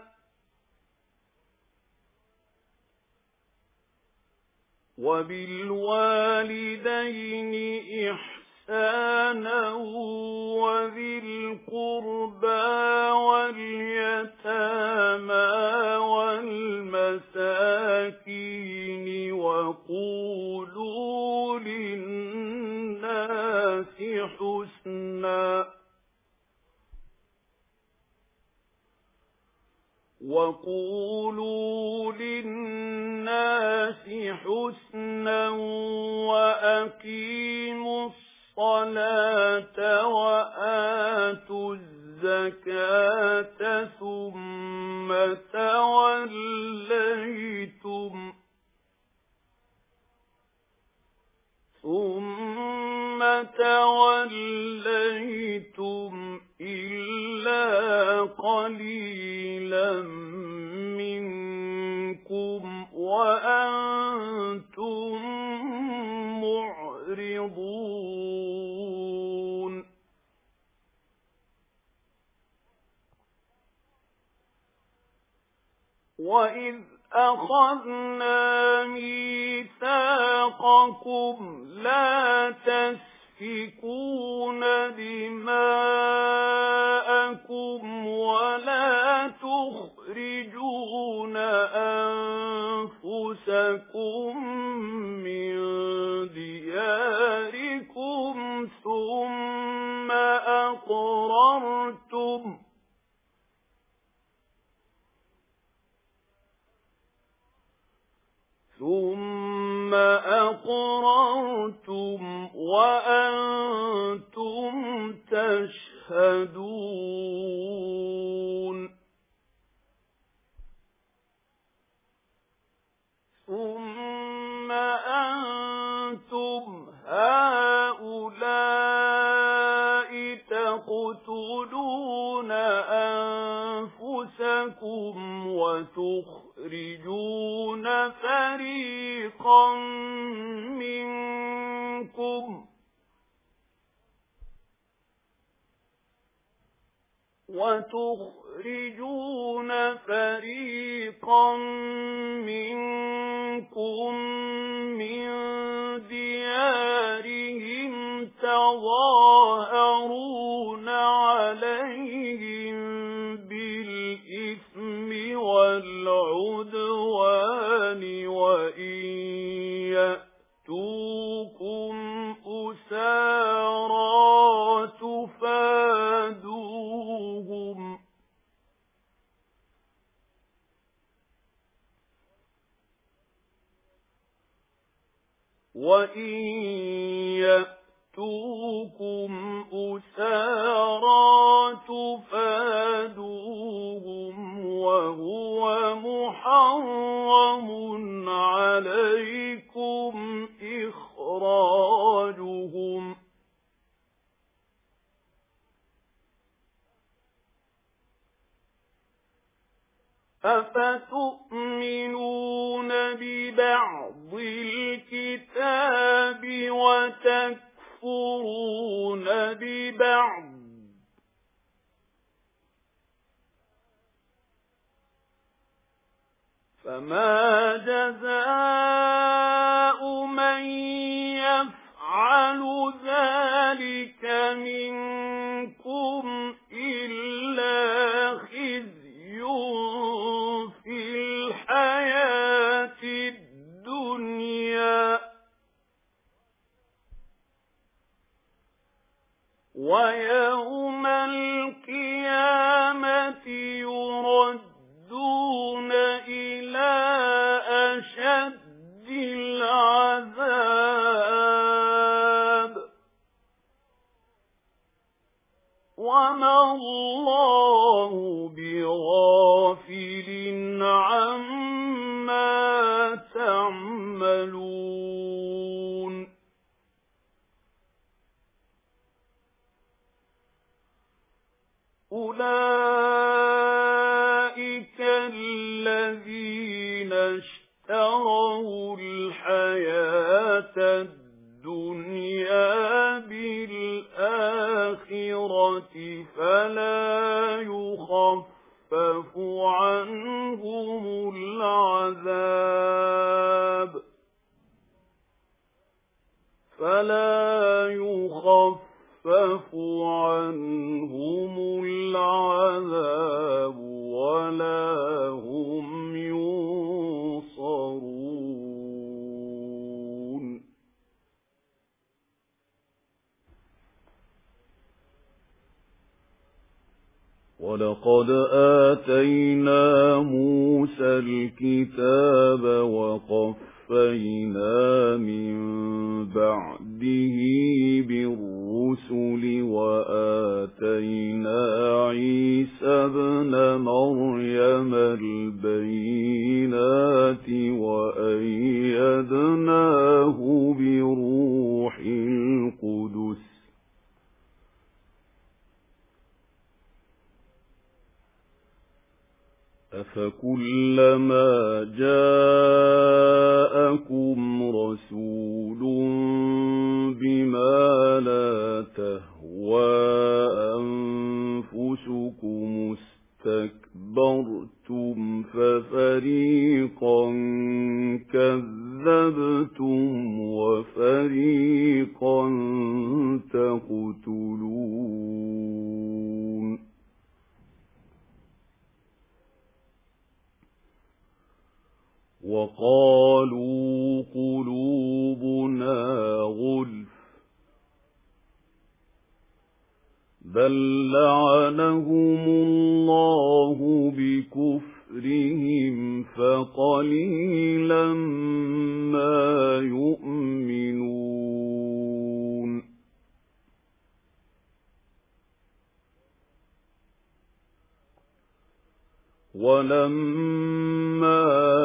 وَبِالْوَالِدَيْنِ إِحْسَانًا وَذِي الْقُرْبَى وَالْيَتَامَى وَالْمَسَاكِينِ وَقُولُوا لِلنَّاسِ حُسْنًا وَقُولُوا لِلنَّاسِ حُسْنًا وَأَقِيمُوا الصَّلَاةَ وَآتُوا الزَّكَاةَ ثُمَّ تَوَلَّيْتُمْ ثُمَّ تَوَلَّيْتُمْ إِلَّا قَلِيلًا مِنكُمْ وَأَنْتُمْ مُعْرِضُونَ وَإِذْ أَخَذْنَا مِيثَاقَكُمْ لَا تَسْفِكُونَ دِمَاءَكُمْ وَلَا تُخْرِجُونَ أَنفُسَكُمْ مِنْ دِيَارِكُمْ ثُمَّ أَقْرَرْتُمْ ثُمَّ أَقْرَرْتُمْ وَأَنْتُمْ تَشْهَدُونَ ثُمَّ أَنْتُمْ هَؤُلَاءِ تَقْتُلُونَ أَنفُسَكُمْ وَتُخْرِجُونَ فَرِيقًا مِنْكُمْ وَتُخْرِجُونَ فَرِيقًا مِنْكُمْ مِنْ دِيَارِهِمْ تَظَاهَرُونَ عَلَيْهِمْ بِالْإِثْمِ وَالْعُدْوَانِ وَإِنْ يَأْتُوكُمْ أُسَارَىٰ تُفَادُوهُمْ وَإِنْ يَأْتُوكُمْ أُسَارَىٰ تُفَادُوهُمْ وَهُوَ مُحَرَّمٌ عَلَيْكُمْ إِخْرَاجُهُمْ أَفَتُؤْمِنُونَ بِبَعْضِ الْكِتَابِ وَتَكْفُرُونَ بِبَعْضٍ فَمَا جَزَاءُ مَن يَفْعَلُ ذَلِكَ مِنكُمْ إِلَّا خِزْيٌ فِي الْحَيَاةِ الدُّنْيَا وَيَوْمَ الْقِيَامَةِ يُرَدُّونَ إِلَى أَشَدِّ الْعَذَابِ وَمَا اللَّهُ بِغَافِلٍ عَمَّا تَعْمَلُونَ اشْتَرَوُا الْحَيَاةَ الدُّنْيَا بِالْآخِرَةِ فَلَا يُخَفَّفُ عَنْهُمُ الْعَذَابُ فَلَا يُخَفَّفُ عَنْهُمُ الْعَذَابُ وَلَا هُمْ يُنصَرُونَ وَلَقَدْ آتَيْنَا مُوسَى الْكِتَابَ وَقَفَّيْنَا مِن بَعْدِهِ بِالرُّسُلِ وَآتَيْنَا عِيسَى ابْنَ مَرْيَمَ الْبَيِّنَاتِ وَأَيَّدْنَاهُ بِرُوحِ الْقُدُسِ أَفَكُلَّمَا جَاءَكُمْ رَسُولٌ بِمَا لَا تَهْوَى أَنفُسُكُمُ اسْتَكْبَرْتُمْ فَفَرِيقًا كَذَّبْتُمْ وَفَرِيقًا تَقْتُلُونَ وَقَالُوا قُلُوبُنَا غُلْفٌ بَل لَّعَنَهُمُ اللَّهُ بِكُفْرِهِمْ فَقَلِيلًا مَّا يُؤْمِنُونَ وَلَمَّا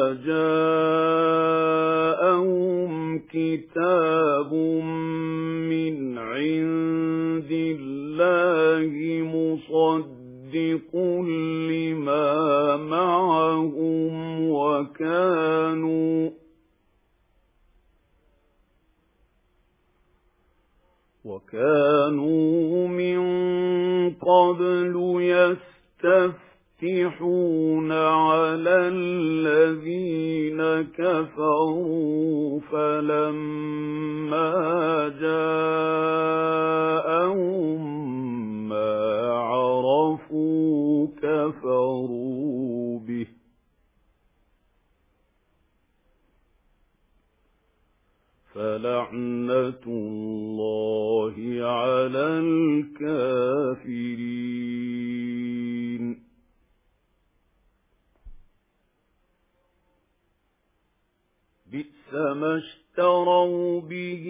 جَاءَهُمْ كِتَابٌ مِّنْ عِندِ اللَّهِ مُصَدِّقٌ لِّمَا مَعَهُمْ وَكَانُوا وَكَانُوا مِن قَبْلُ يَسْتَفْتِحُونَ عَلَى الَّذِينَ كَفَرُوا فَلَمَّا جَاءَهُم مَّا عَرَفُوا كَفَرُوا بِهِ فَلَعْنَةُ اللَّهِ عَلَى الْكَافِرِينَ بِئْسَ مَا اشْتَرَوْا بِهِ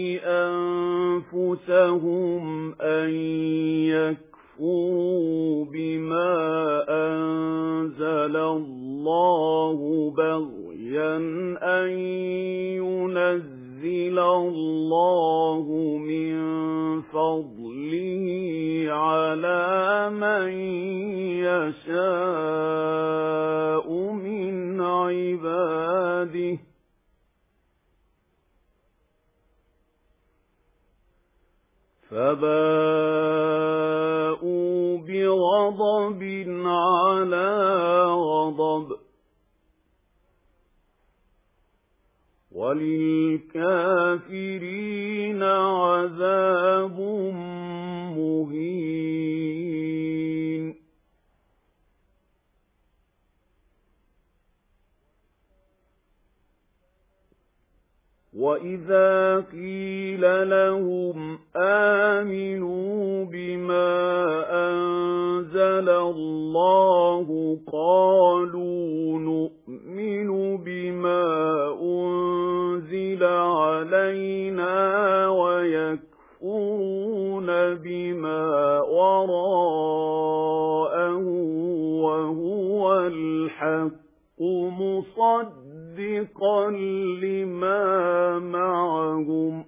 أَنفُسَهُمْ أَن يَكْفُرُوا بِمَا أَنزَلَ اللَّهُ بَغْيًا أَن يُنَزِّلَ اللَّهُ مِن فَضْلِهِ عَلَى مَن يَشَاءُ مِنْ عِبَادِهِ فَبَاءُوا بِغَضَبٍ عَلَى غَضَبٍ وَلِلْكَافِرِينَ عَذَابٌ مُهِينٌ وَإِذَا قِيلَ لَهُمْ آمِنُوا بِمَا أَنزَلَ اللَّهُ قَالُوا نُؤْمِنُ بِمَا أُنزِلَ عَلَيْنَا وَيَكْفُرُونَ بِمَا وَرَاءَهُ وَهُوَ الْحَقُّ مُصَدِّقًا لِمَا مَعَهُمْ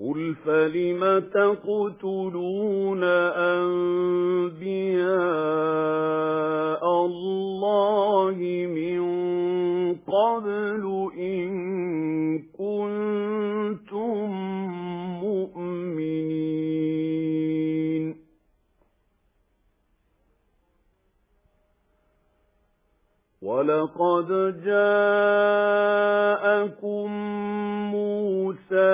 قُلْ فَلِمَ تَقْتُلُونَ أَنبِيَاءَ اللَّهِ مِن قَبْلُ إِن كُنتُم مُّؤْمِنِينَ وَلَقَدْ جَاءَكُم مُوسَىٰ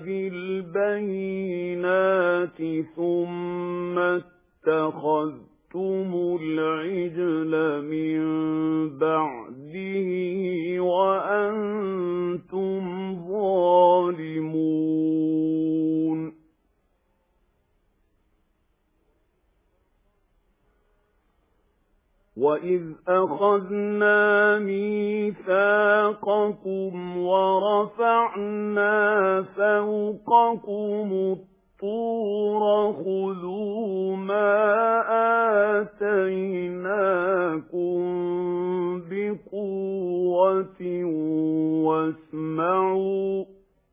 بِالْبَيِّنَاتِ ثُمَّ اتَّخَذْتُمُ الْعِجْلَ مِن بَعْدِهِ وَأَنتُمْ ظَالِمُونَ وَإِذْ أَخَذْنَا مِيثَاقَكُمْ وَرَفَعْنَا فَوْقَكُمُ الطُّورَ خُذُوا مَا آتَيْنَاكُمْ بِقُوَّةٍ وَاسْمَعُوا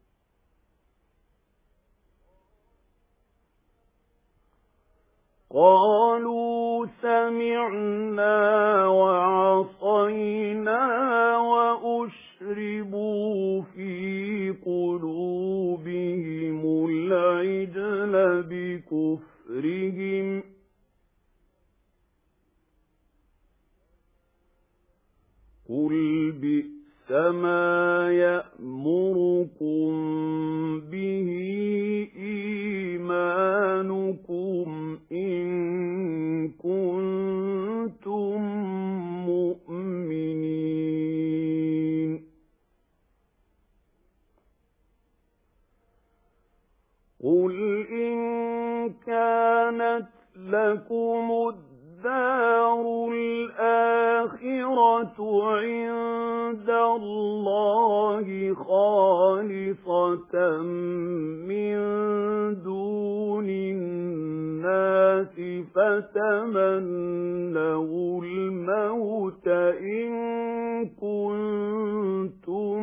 قَالُوا سَمِعْنَا وَعَصَيْنَا وَأُشْرِبُوا فِي قُلُوبِهِمُ الْعِجْلَ بِكُفْرِهِمْ ۚ قُلْ بِئْسَ مَا يَأْمُرُكُم بِهِ إِيمَانُكُمْ إِن كُنتُم مُّؤْمِنِينَ قُلْ إِن كَانَتْ لَكُمُ الدَّارُ الْآخِرَةُ عِندَ اللَّهِ خَالِصَةً مِّن دُونِ النَّاسِ فَتَمَنَّوُا الْمَوْتَ إِن كُنتُمْ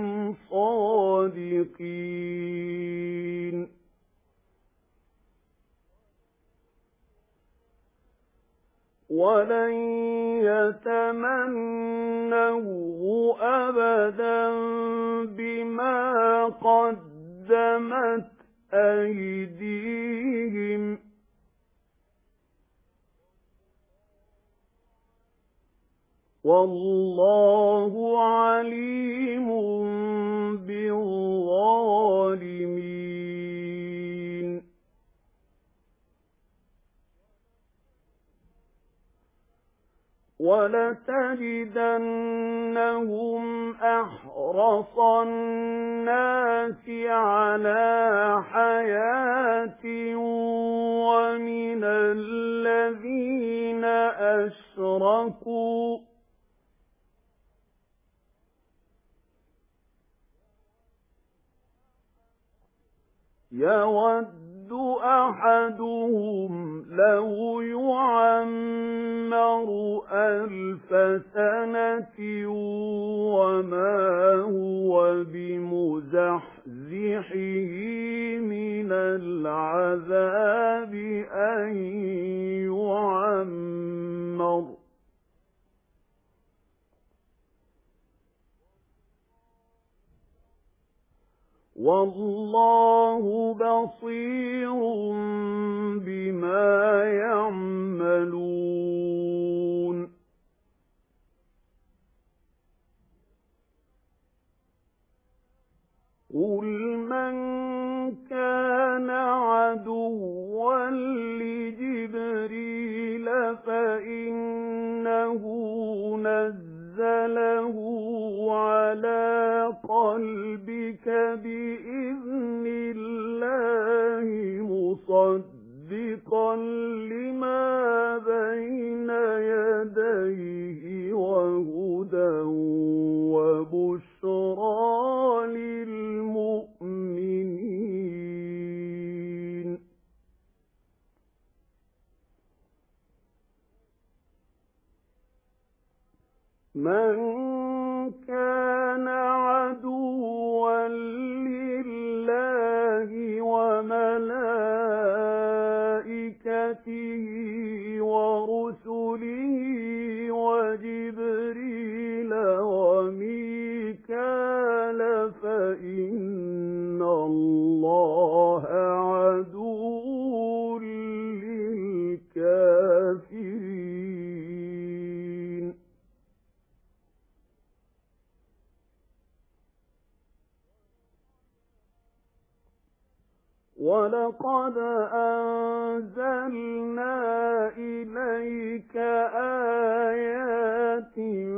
صَادِقِينَ وَلَن يَتَمَنَّوْهُ أَبَدًا بِمَا قَدَّمَتْ أَيْدِيهِمْ وَاللَّهُ عَلِيمٌ بِالظَّالِمِينَ وَلَتَجِدَنَّهُمْ أَحْرَصَ النَّاسِ عَلَىٰ حَيَاةٍ وَمِنَ الَّذِينَ أَشْرَكُوا يَوَدُّ أَحَدُهُمْ لَوْ يُعَمَّرُ أَلْفَ سَنَةٍ وَمَا هُوَ بِمُزَحْزِحِهِ مِنَ الْعَذَابِ أَن يُعَمَّرَ ۗ وَاللَّهُ بَصِيرٌ بِمَا يَعْمَلُونَ قُلْ مَنْ كَانَ عَدُوًّا لِجِبْرِيلَ فَإِنَّهُ نَزَّلَهُ عَلَى قَلْبِكَ بِإِذْنِ اللَّهِ مُصَدِّقًا لِمَا بَيْنَ يَدَيْهِ وَهُدًى وَبُشْرَىٰ لِلْمُؤْمِنِينَ مَنْ كَانَ عَدُوًّا لِلَّهِ وَمَلَائِكَتِهِ ورسله وجبريل وميكال فإن الله عدو للكافرين ولقد أنزلنا إليك آيات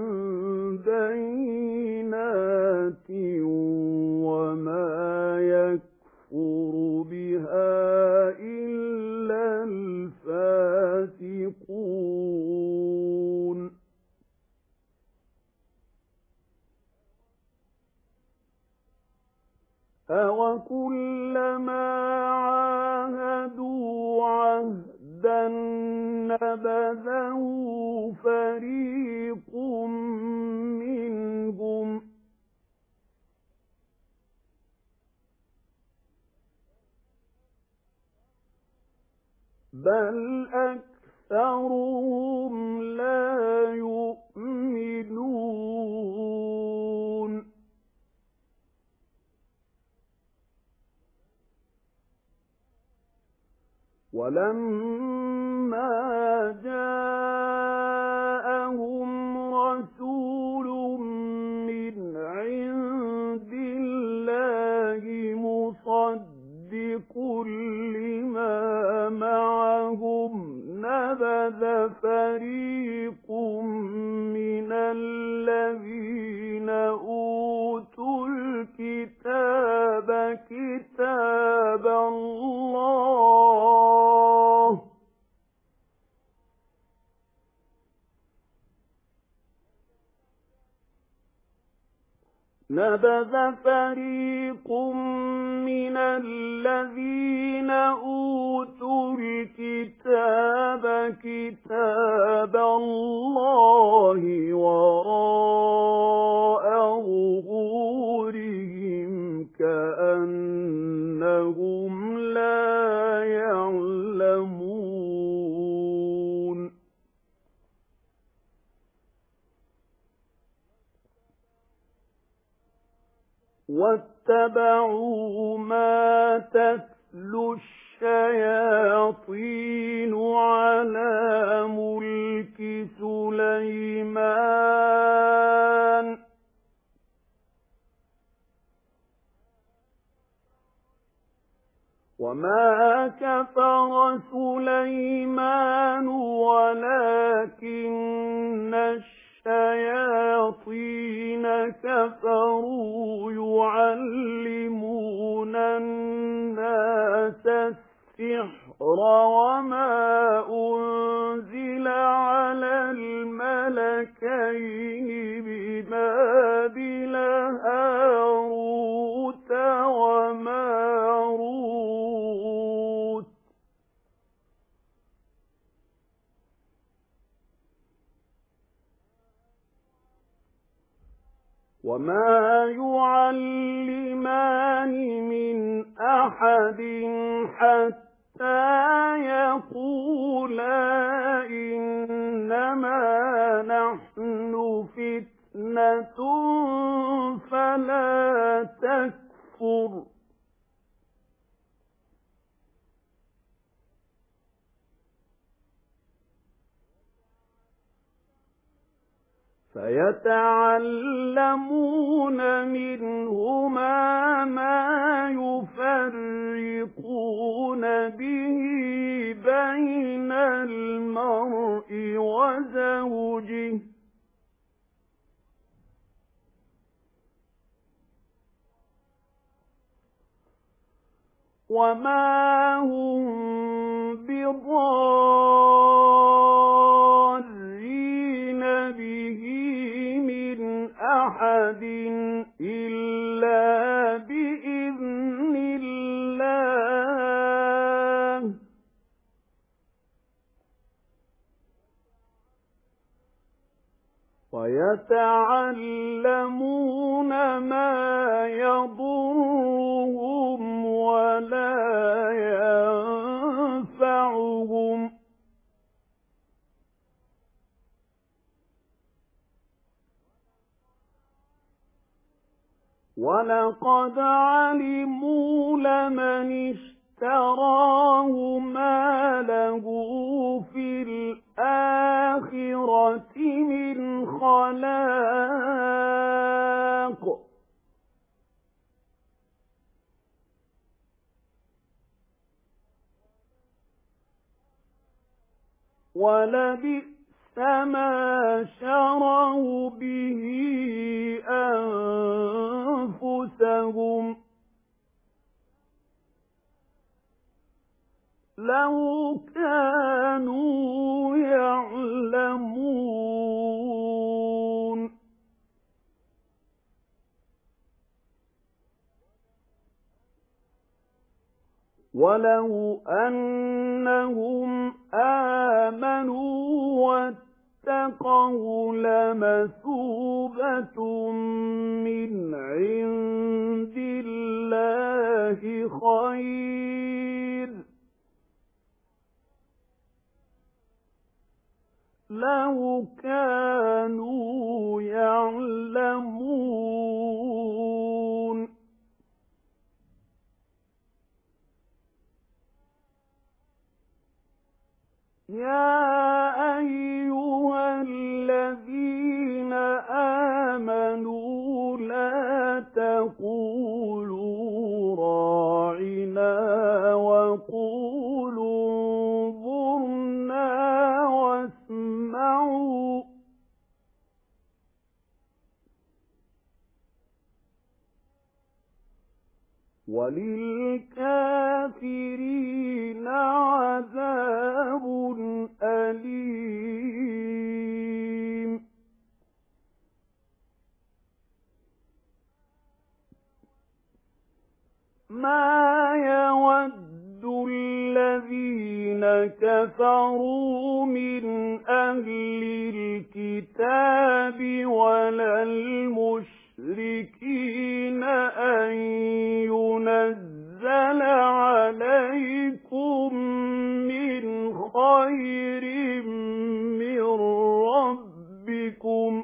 بينات وما يكفر بها إلا الفاسقون أَوَكُلَّمَا عَاهَدُوا عَهْدًا نَّبَذَهُ فَرِيقٌ مِّنْهُم ۚ بَلْ أَكْثَرُهُمْ لَا يُؤْمِنُونَ وَلَمَّا جَاءَهُمْ رَسُولٌ مِّنْ عِندِ اللَّهِ مُصَدِّقٌ لِّمَا مَعَهُمْ نَبَذَ فَرِيقٌ مِّنَ الَّذِينَ أُوتُوا الْكِتَابَ كِتَابَ اللَّهِ نَبَذَ فَرِيقٌ مِّنَ الَّذِينَ أُوتُوا الْكِتَابَ كِتَابَ اللَّهِ وَرَاءَ ظُهُورِهِمْ كَأَنَّهُمْ لَا يَعْلَمُونَ وَاتَّبَعُوا مَا تَتْلُو الشَّيَاطِينُ عَلَىٰ مُلْكِ سُلَيْمَانَ ۖ وَمَا كَفَرَ سُلَيْمَانُ وَلَٰكِنَّ الشَّيَاطِينَ كَفَرُوا يُعَلِّمُونَ النَّاسَ السِّحْرَ وَمَا أُنزِلَ عَلَى الْمَلَكَيْنِ بِبَابِلَ هَارُوتَ وَمَارُوتَ ۚ وَمَا يُعَلِّمَانِ مِنْ أَحَدٍ حَتَّىٰ يَقُولَا إِنَّمَا نَحْنُ فِتْنَةٌ فَلَا تَكْفُرْ فَيَتَعَلَّمُونَ مِنْهُمَا مَا يُفَرِّقُونَ بِهِ بَيْنَ الْمَرْءِ وَزَوْجِهِ ۚ وَمَا هُم بِضَارِّينَ بِهِ مِنْ أَحَدٍ إِلَّا بِإِذْنِ اللَّهِ ۚ وَيَتَعَلَّمُونَ مَا يَضُرُّهُمْ وَلَا يَنفَعُهُمْ وَلَقَدْ عَلِمُوا لَمَنِ اشْتَرَاهُ مَا لَهُ فِي الْآخِرَةِ مِنْ خَلَاقٍ وَلَبِئْسَ مَا شَرَوْا بِهِ أَنفُسَهُمْ لَوْ كَانُوا يَعْلَمُونَ وَلَوْ أَنَّهُمْ آمَنُوا وَاتَّقَوْا لَمَثُوبَةٌ مِّنْ عِندِ اللَّهِ خَيْرٌ لَوْ كَانُوا يَعْلَمُونَ يَا أَيُّهَا الَّذِينَ آمَنُوا لَا تَقُولُوا رَاعِنَا وَقُولُوا انظُرْنَا وَاسْمَعُوا وَلِلْكَافِرِينَ عَذَابٌ أَلِيمٌ مَا يَوَدُّ الَّذِينَ كَفَرُوا مِنْ أَهْلِ الْكِتَابِ وَلَا الْمُشْرِكِينَ أَنْ يُنَزَّلَ عَلَيْكُمْ مِنْ خَيْرٍ مِنْ رَبِّكُمْ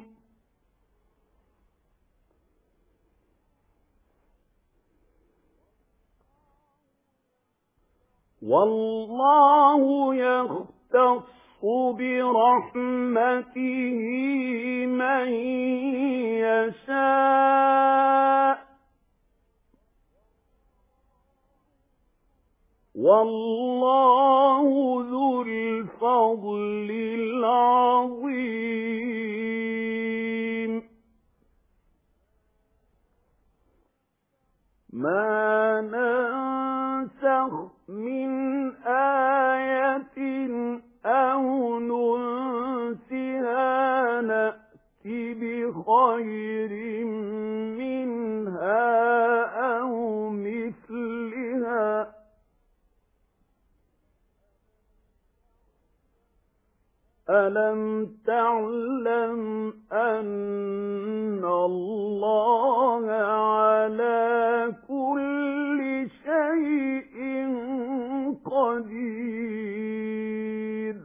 وَاللَّهُ يَخْتَصُّ بِرَحْمَتِهِ مَن يَشَاءُ وَاللَّهُ ذُو الْفَضْلِ الْعَظِيمِ مَا نَنسَخْ مِنْ آيَةٍ أَوْ نُنسِهَا نَأْتِ بِخَيْرٍ مِنْهَا أَوْ مِثْلِهَا أَلَمْ تَعْلَمْ أَنَّ اللَّهَ عَلَى كُلِّ شَيْءٍ قَدِيرٌ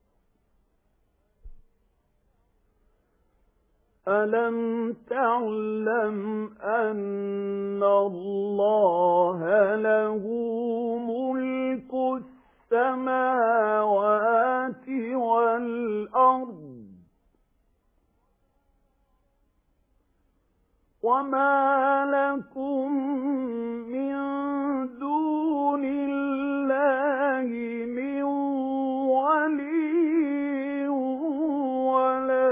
أَلَمْ تَعْلَمْ أَنَّ اللَّهَ لَهُ مُلْكُ السَّمَاوَاتِ وَالْأَرْضِ وَمَا لَكُمْ مِنْ دُونِ اللَّهِ مِنْ وَلِيٍّ وَلَا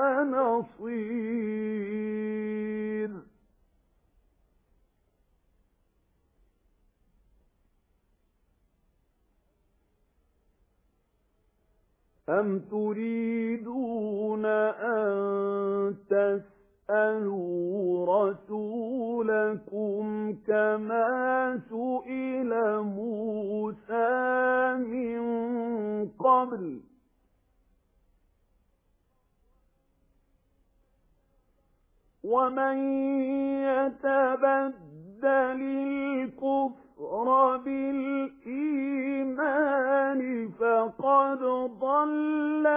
نَصِيرٍ أَمْ تُرِيدُونَ أَن تَسْأَلُوا رَسُولَكُمْ كَمَا سُئِلَ مُوسَى مِنْ قَبْلُ وَمَنْ يَتَبَدَّلِ الْكُفْرَ بِالْإِيمَانِ فَقَدْ ضَلَّ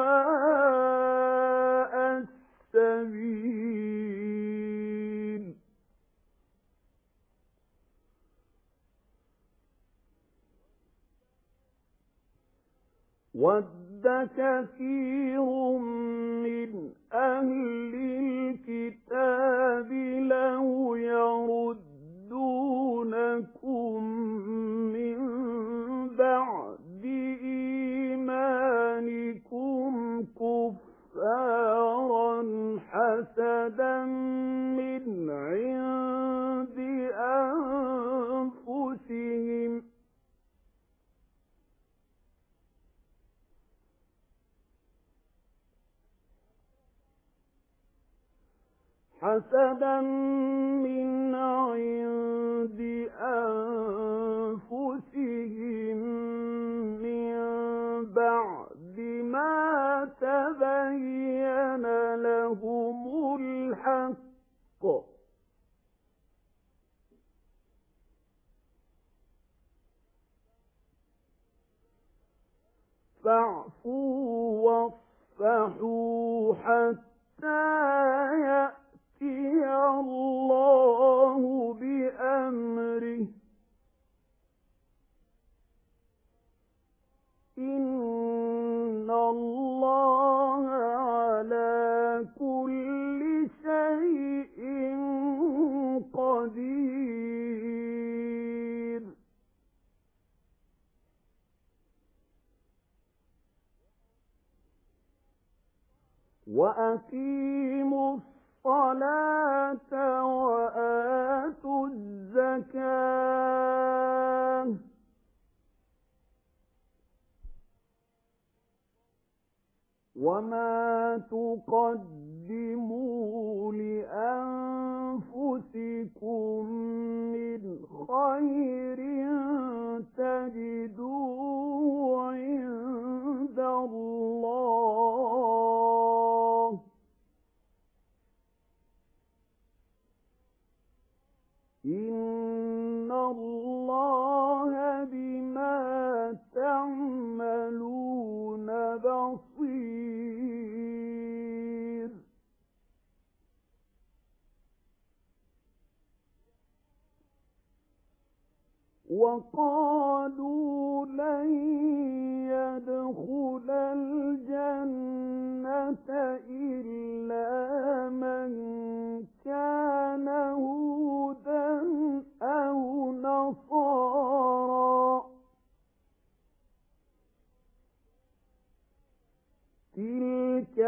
سَوَاءَ السَّبِيلِ كثير من أهل الكتاب لو يردونكم من بعد إيمانكم كفارا حسدا من عند أنفسهم حسدا من عند أنفسهم من بعد ما تبين لهم الحق فاعفوا واصفحوا حتى يأتي الله بأمره إن الله على كل شيء قدير وأقيموا الصلاة وآتوا الزكاة وما تقدموا لأنفسكم من خير تجدوه عند الله إن الله بما تعملون بصير وقالوا لن يدخل الجنة إلا من كان هودا أو نصارى تلك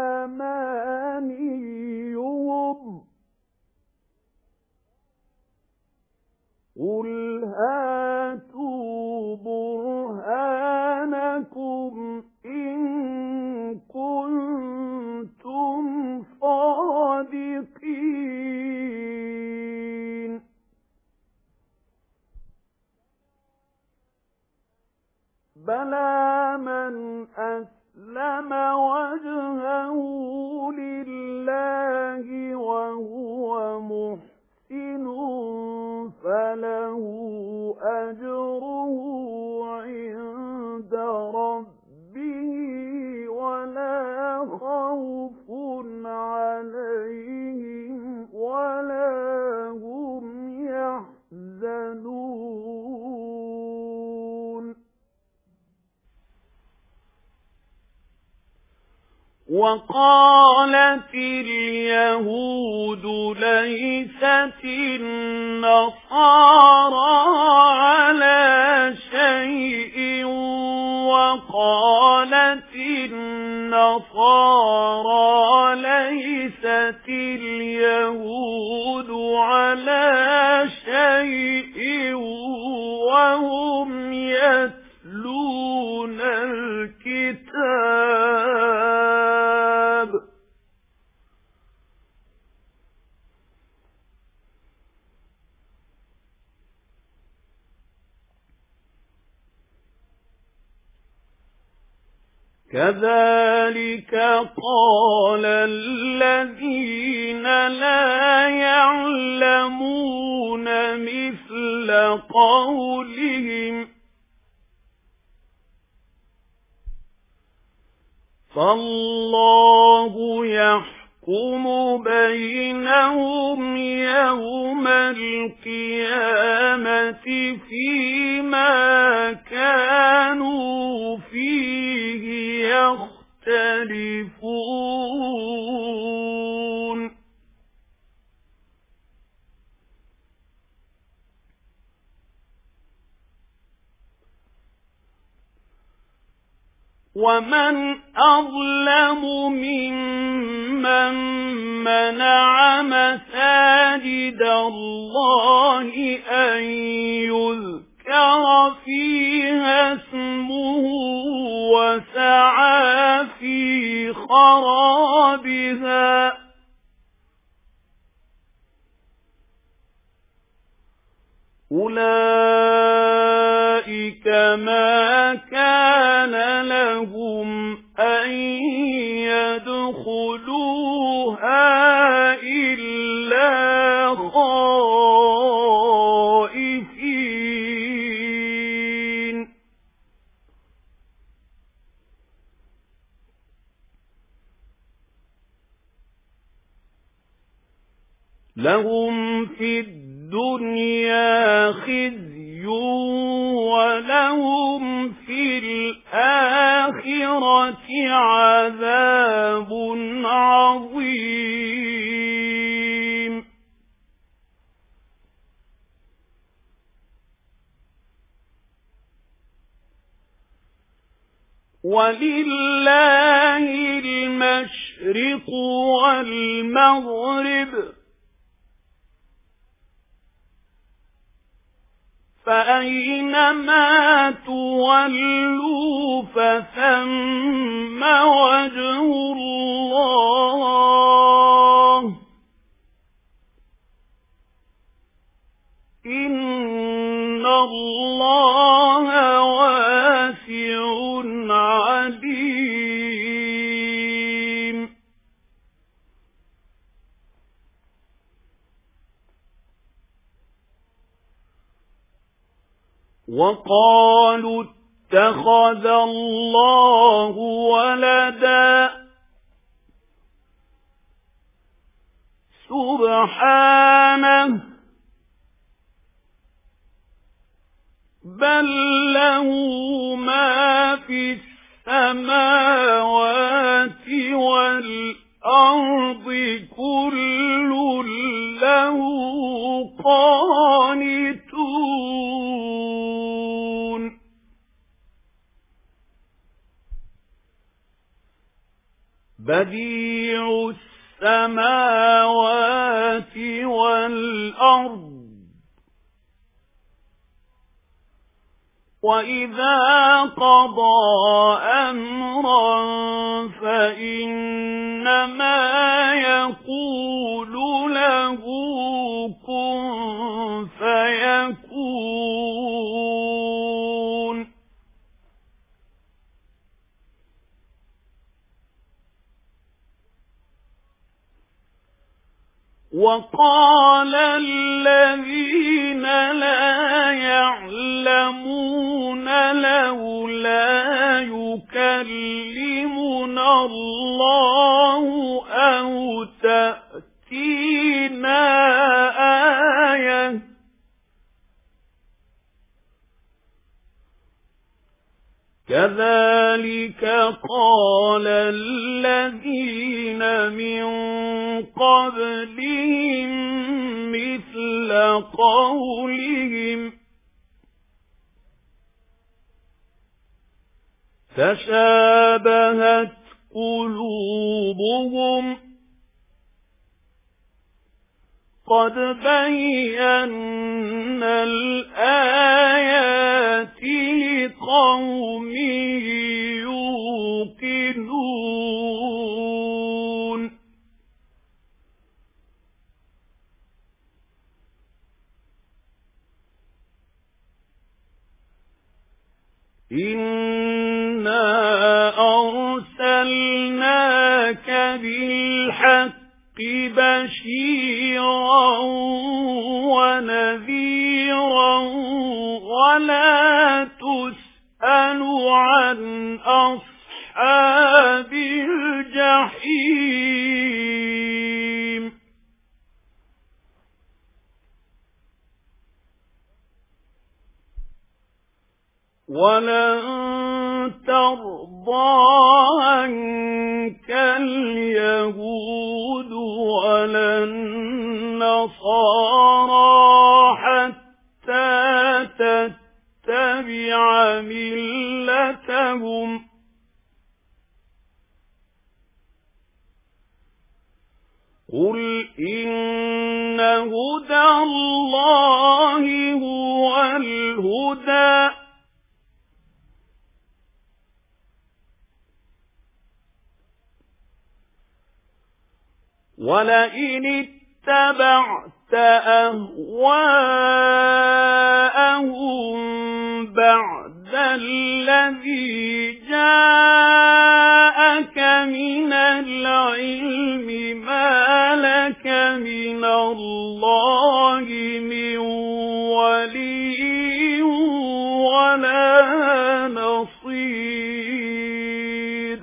أمانيهم قل هاتوا برهانكم إن كنتم صادقين بلى من أسلم وجهه لله وهو محسن فله أجره عند ربه ولا خوف عليهم ولا هم يحزنون وقالت اليهود ليست النصارى على شيء وقالت النصارى ليست اليهود على شيء وهم يتلون الكتاب كذلك قال الذين لا يعلمون مثل قولهم فالله يحكم بينهم يوم القيامة فيما كانوا فيه يختلفون ومن أظلم ممن منع مساجد الله أن يذكر فيها اسمه وسعى في خرابها أولئك ما كان لهم أن يدخلوها إلا خائفين لهم في الدنيا خزي ولهم في الآخرة عذاب عظيم ولله المشرق والمغرب فأينما تولوا فثم وجه الله إن الله واسع عليم وقالوا اتخذ الله ولدا سبحانه بل له ما في السماوات والأرض كل له قانتون بديع السماوات والأرض وإذا قضى أمرا فإنما يقول له كن فيكون وقال الذين لا يعلمون لولا يكلمنا الله أو تأتينا آية كذلك قال الذين من قبلهم مثل قولهم تشابهت قلوبهم قد بينا الآيات لقوم يوقنون إنا أرسلناك بالحق بشيرا ونذيرا ولا تسأل عن أصحاب الجحيم ولن ترضى قُلْ إِنَّ هُدَى اللَّهِ هُوَ الْهُدَى وَلَئِنِ اتَّبَعْتَ أَهْوَاءَهُمْ بَعْدَ الَّذِي جَاءَكَ مِنَ الْعِلْمِ مَا لَكَ مِنَ اللَّهِ مِنْ وَلِيٍّ وَلَا نَصِيرٍ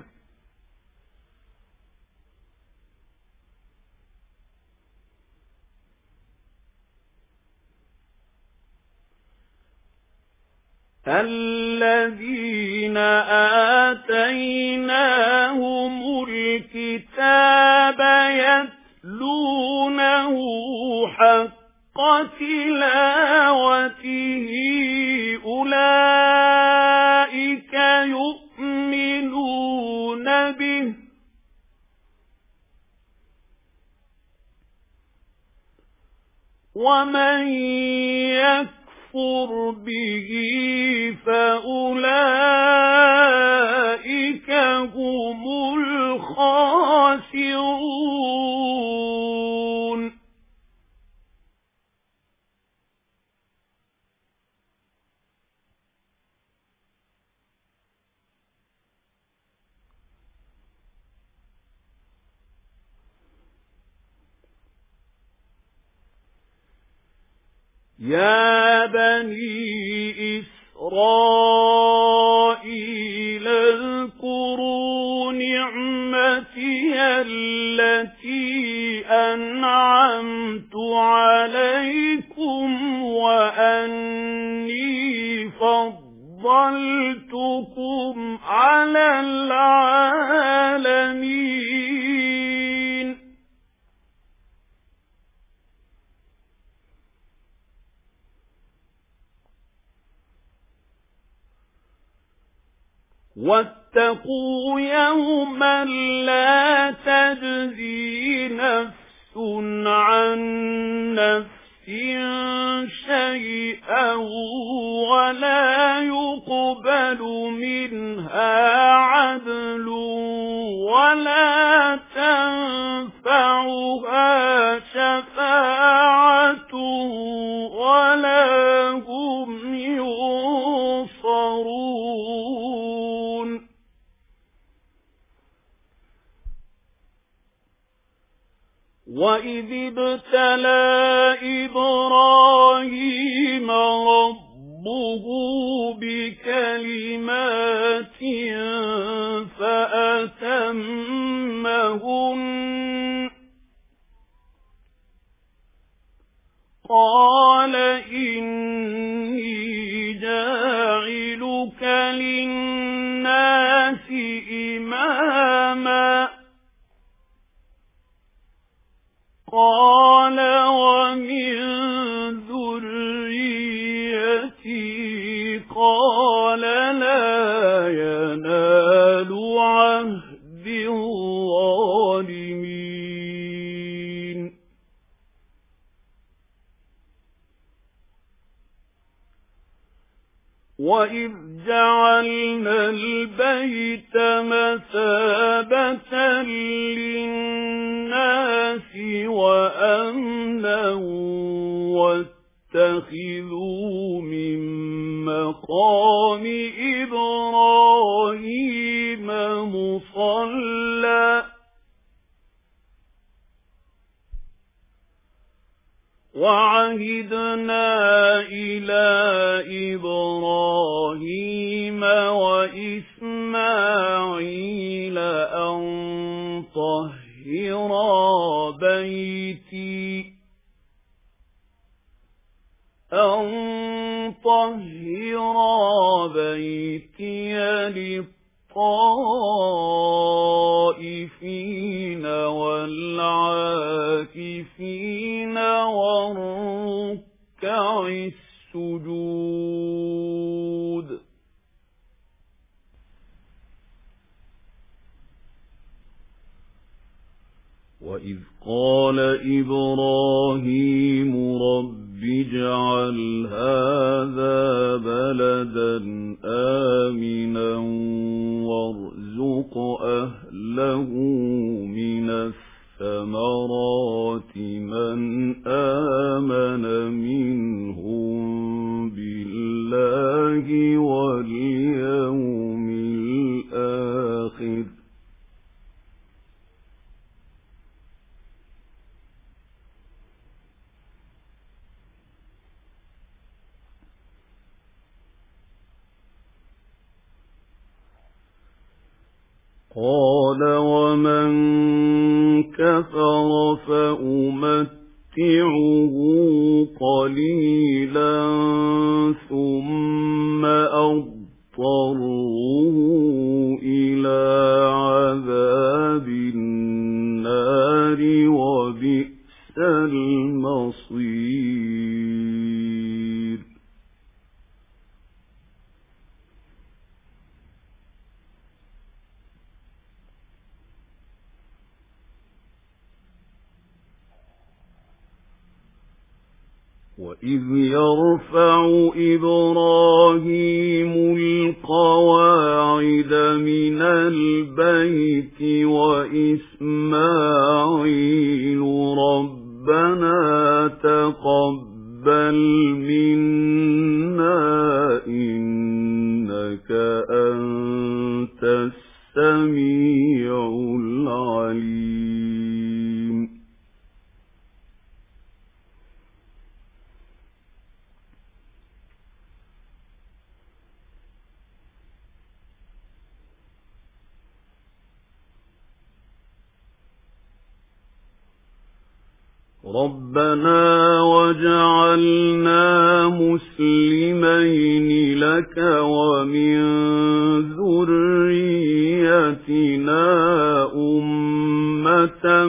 الَّذِينَ آتَيْنَاهُمُ الْكِتَابَ يَتْلُونَهُ حَقَّ تِلَاوَتِهِ أُولَئِكَ يُؤْمِنُونَ بِهِ وَمَن يَكْفُرْ بِهِ فَأُولَئِكَ هُمُ الْخَاسِرُونَ يَا بَنِي إِسْرَائِيلَ اذْكُرُوا نِعْمَتِيَ الَّتِي أَنْعَمْتُ عَلَيْكُمْ وَأَنِّي فَضَّلْتُكُمْ عَلَى الْعَالَمِينَ وَاتَّقُوا يَوْمًا لَّا تَجْزِي نَفْسٌ عَن نَّفْسٍ شَيْئًا وَلَا يُقْبَلُ مِنْهَا عَدْلٌ وَلَا تَنفَعُهَا شَفَاعَةٌ وَلَا هُمْ يُنصَرُونَ وَإِذِ ابْتَلَى إِبْرَاهِيمَ رَبُّهُ بِكَلِمَاتٍ فَأَتَمَّهُنَّ قَالَ إِنِّي جَاعِلُكَ لِلنَّاسِ إِمَامًا قَالَ وَمِن ذُرِّيَّتِي قَالَ لَا يَنَالُ عَهْدِ الظَّالِمِينَ وَإِذْ جَعَلْنَا الْبَيْتَ مَثَابَةً لِلنَّاسِ وَأَمْنًا وَاتَّخِذُوا مِن مَّقَامِ إِبْرَاهِيمَ مُصَلًّى وَعَهِدْنَا إِلَى إِبْرَاهِيمَ وَإِسْمَاعِيلَ أَن طَهِّرَا بَيْتِي أَن طَهِّرَا بَيْتِيَ لِلطَّائِفِينَ وَالْعَاكِفِينَ وَالرُّكَّعِ السُّجُودِ وإذ قال إبراهيم رب اجعل هذا بلدا آمنا وارزق أهله من الثمرات من آمن منهم بالله واليوم الآخر قال ومن كفر فأمتعه قليلا ثم أضطره إلى عذاب النار وبئس المصير وإذ يرفع إبراهيم القواعد من البيت وإسماعيل ربنا تقبل منا إنك أنت السميع العليم ربنا وجعلنا مسلمين لك ومن ذريتنا أمة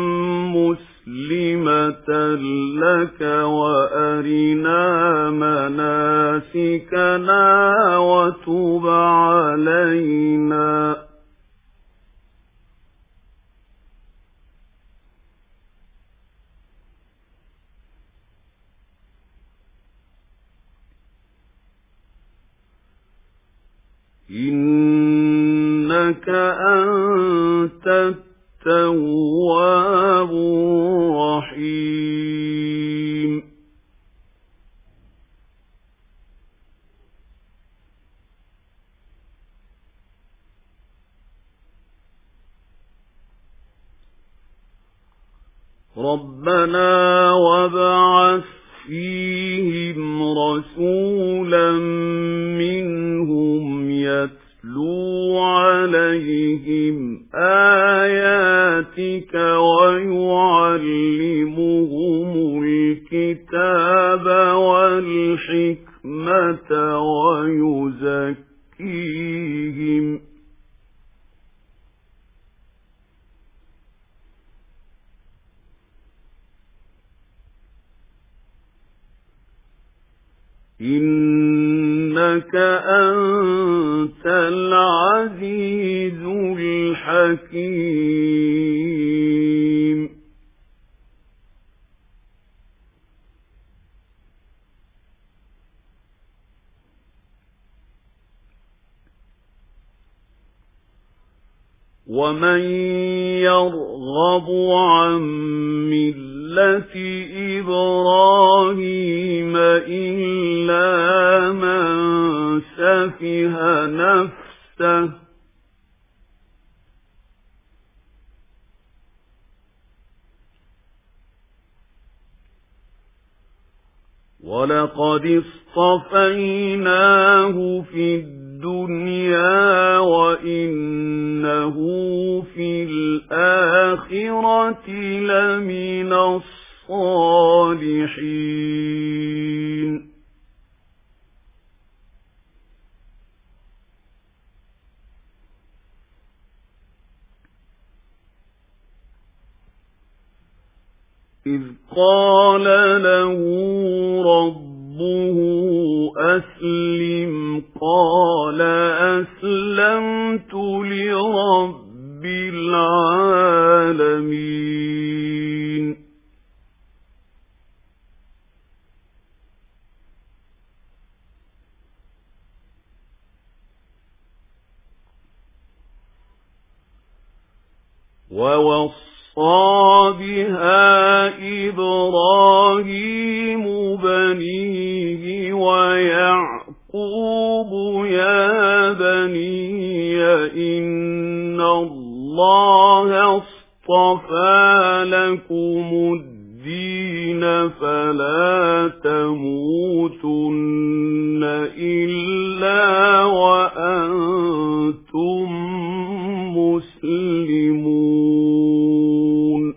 مسلمة لك وأرنا مناسكنا وتب علينا إنك أنت التواب الرحيم ربنا وابعث فيهم رسولا منهم يتلو عليهم آياتك ويعلمهم الكتاب والحكمة ويزكيهم إنك أنت العزيز الحكيم ومن يرغب عن ملة إبراهيم إلا من سفه نفسه ولقد اصطفيناه في الدنيا وإنه في الآخرة لمن الصالحين إذ قال له ربه أسلم قال أسلمت لرب العالمين ووصى بها إبراهيم بنيه ويعقوب يا بني إن الله اصطفى لكم الدين فلا تموتن إلا وأنتم مسلمون.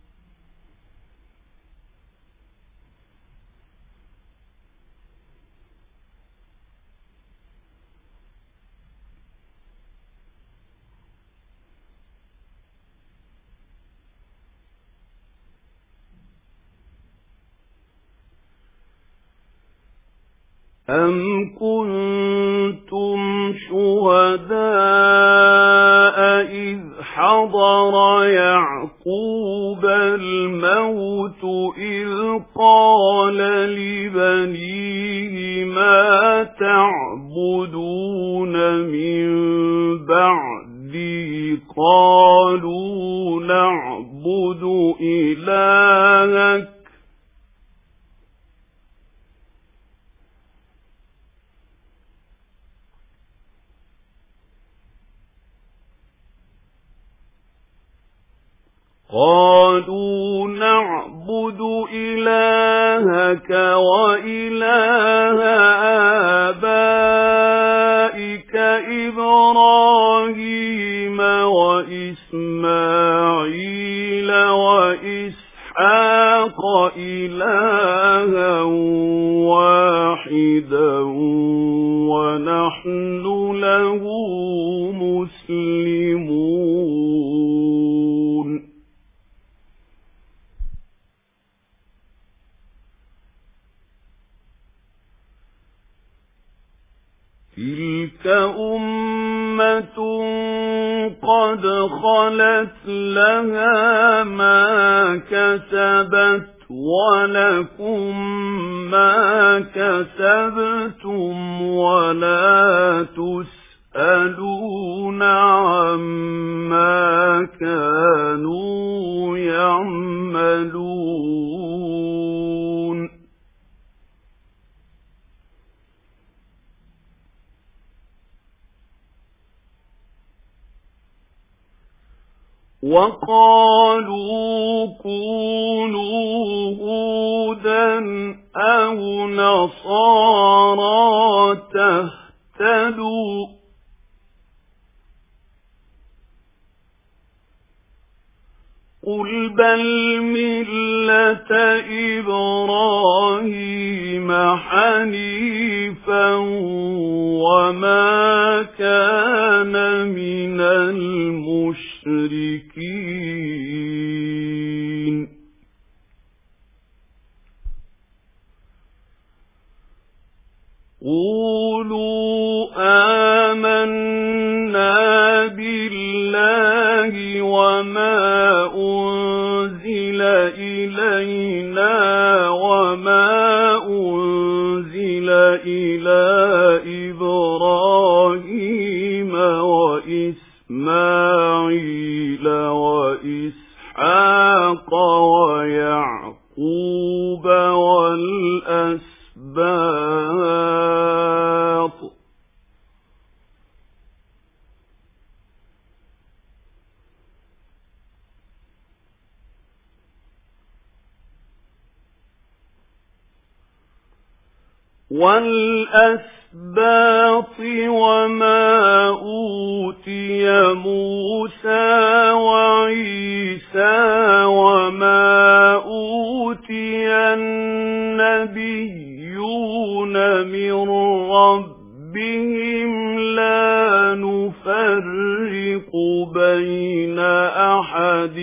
أَمْ كُنتُمْ شُهَدَاءَ إِذْ حَضَرَ يَعْقُوبَ الْمَوْتُ إِذْ قَالَ لِبَنِيهِ مَا تَعْبُدُونَ مِن بَعْدِي قَالُوا نَعْبُدُ إِلَٰهَكَ قالوا نعبد إلهك وإله آبائك إبراهيم وإسماعيل وإسحاق إلها واحدا ونحن له مسلمون. تلك أمة قد خلت لها ما كسبت ولكم ما كسبتم ولا تسألون عما كانوا يعملون. وقالوا كونوا هودا أو نصارى تهتدوا قل بل ملة إبراهيم حنيفا وما كان من المشركين. قولوا آمنا بالله وما أنزل إلينا وما أنزل إلى إبراهيم وإسماعيل وإسحاق ويعقوب والأسباط والأسباط وما أوتي موسى وعيسى وما أوتي النبيون من ربهم لا نفرق بين أحد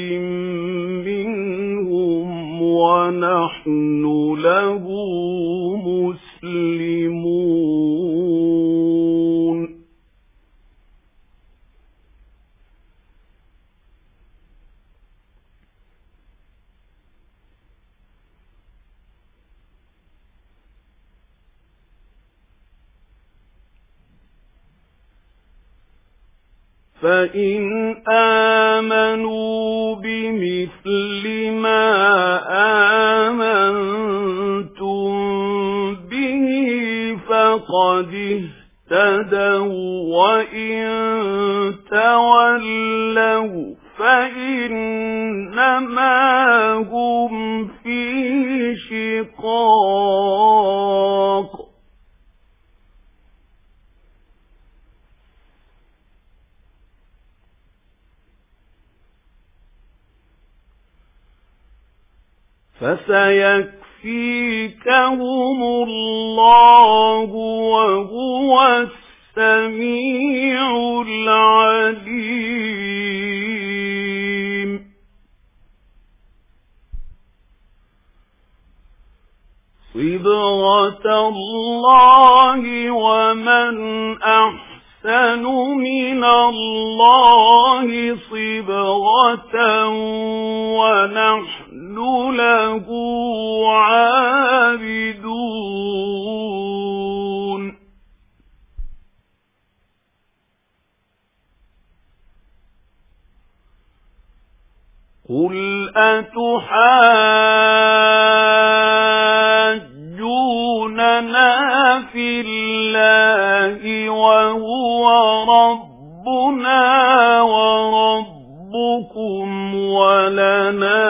منهم ونحن له مسلمون. فإن آمنوا بمثل ما آمنتم به فقد اهتدوا وإن تولوا فإنما هم في شقاق فسيكفيكهم الله وهو السميع العليم صبغة الله ومن أحسن من الله صبغة ونحن له عابدون قل أتحاجوننا في الله وهو ربنا وربكم ولنا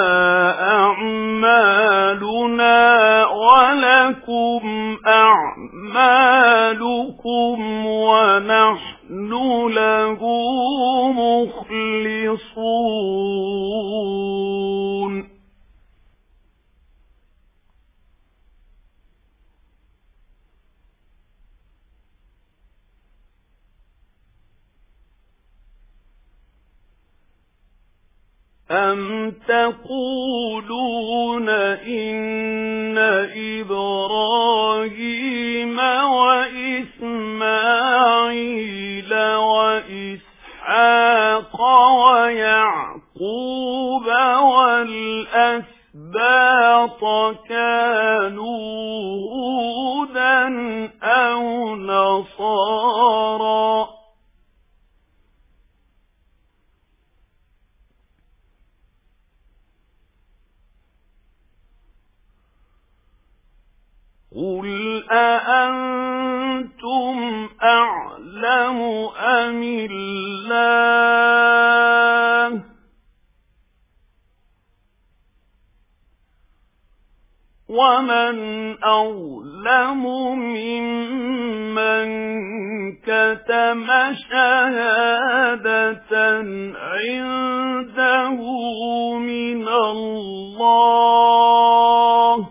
أعمالنا ولكم أعمالكم ونحن له مخلصون أَمْ تَقُولُونَ إِنَّ إِبْرَاهِيمَ وَإِسْمَاعِيلَ وَإِسْحَاقَ وَيَعْقُوبَ وَالْأَسْبَاطَ كَانُوا هُودًا أَوْ نَصَارَىٰ قُلْ أَأَنْتُمْ أَعْلَمُ أَمِ اللَّهُ وَمَنْ أَظْلَمُ مِمَّنْ كَتَمَ شَهَادَةً عِندَهُ مِنَ اللَّهِ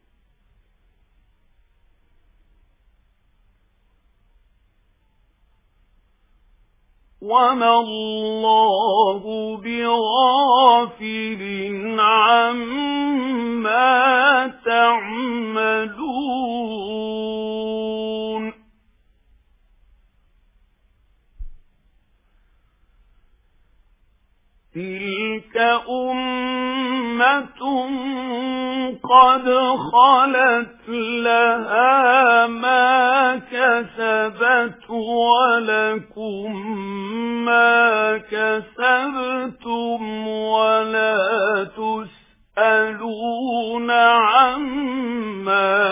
وَمَا اللَّهُ بِغَافِلٍ عَمَّا تَعْمَلُونَ تِلْكَ أُمَّةٌ قَدْ خَلَتْ لَهَا مَا كَسَبَتْ وَلَكُمْ مَا كَسَبْتُمْ وَلَا تُسْأَلُونَ عَمَّا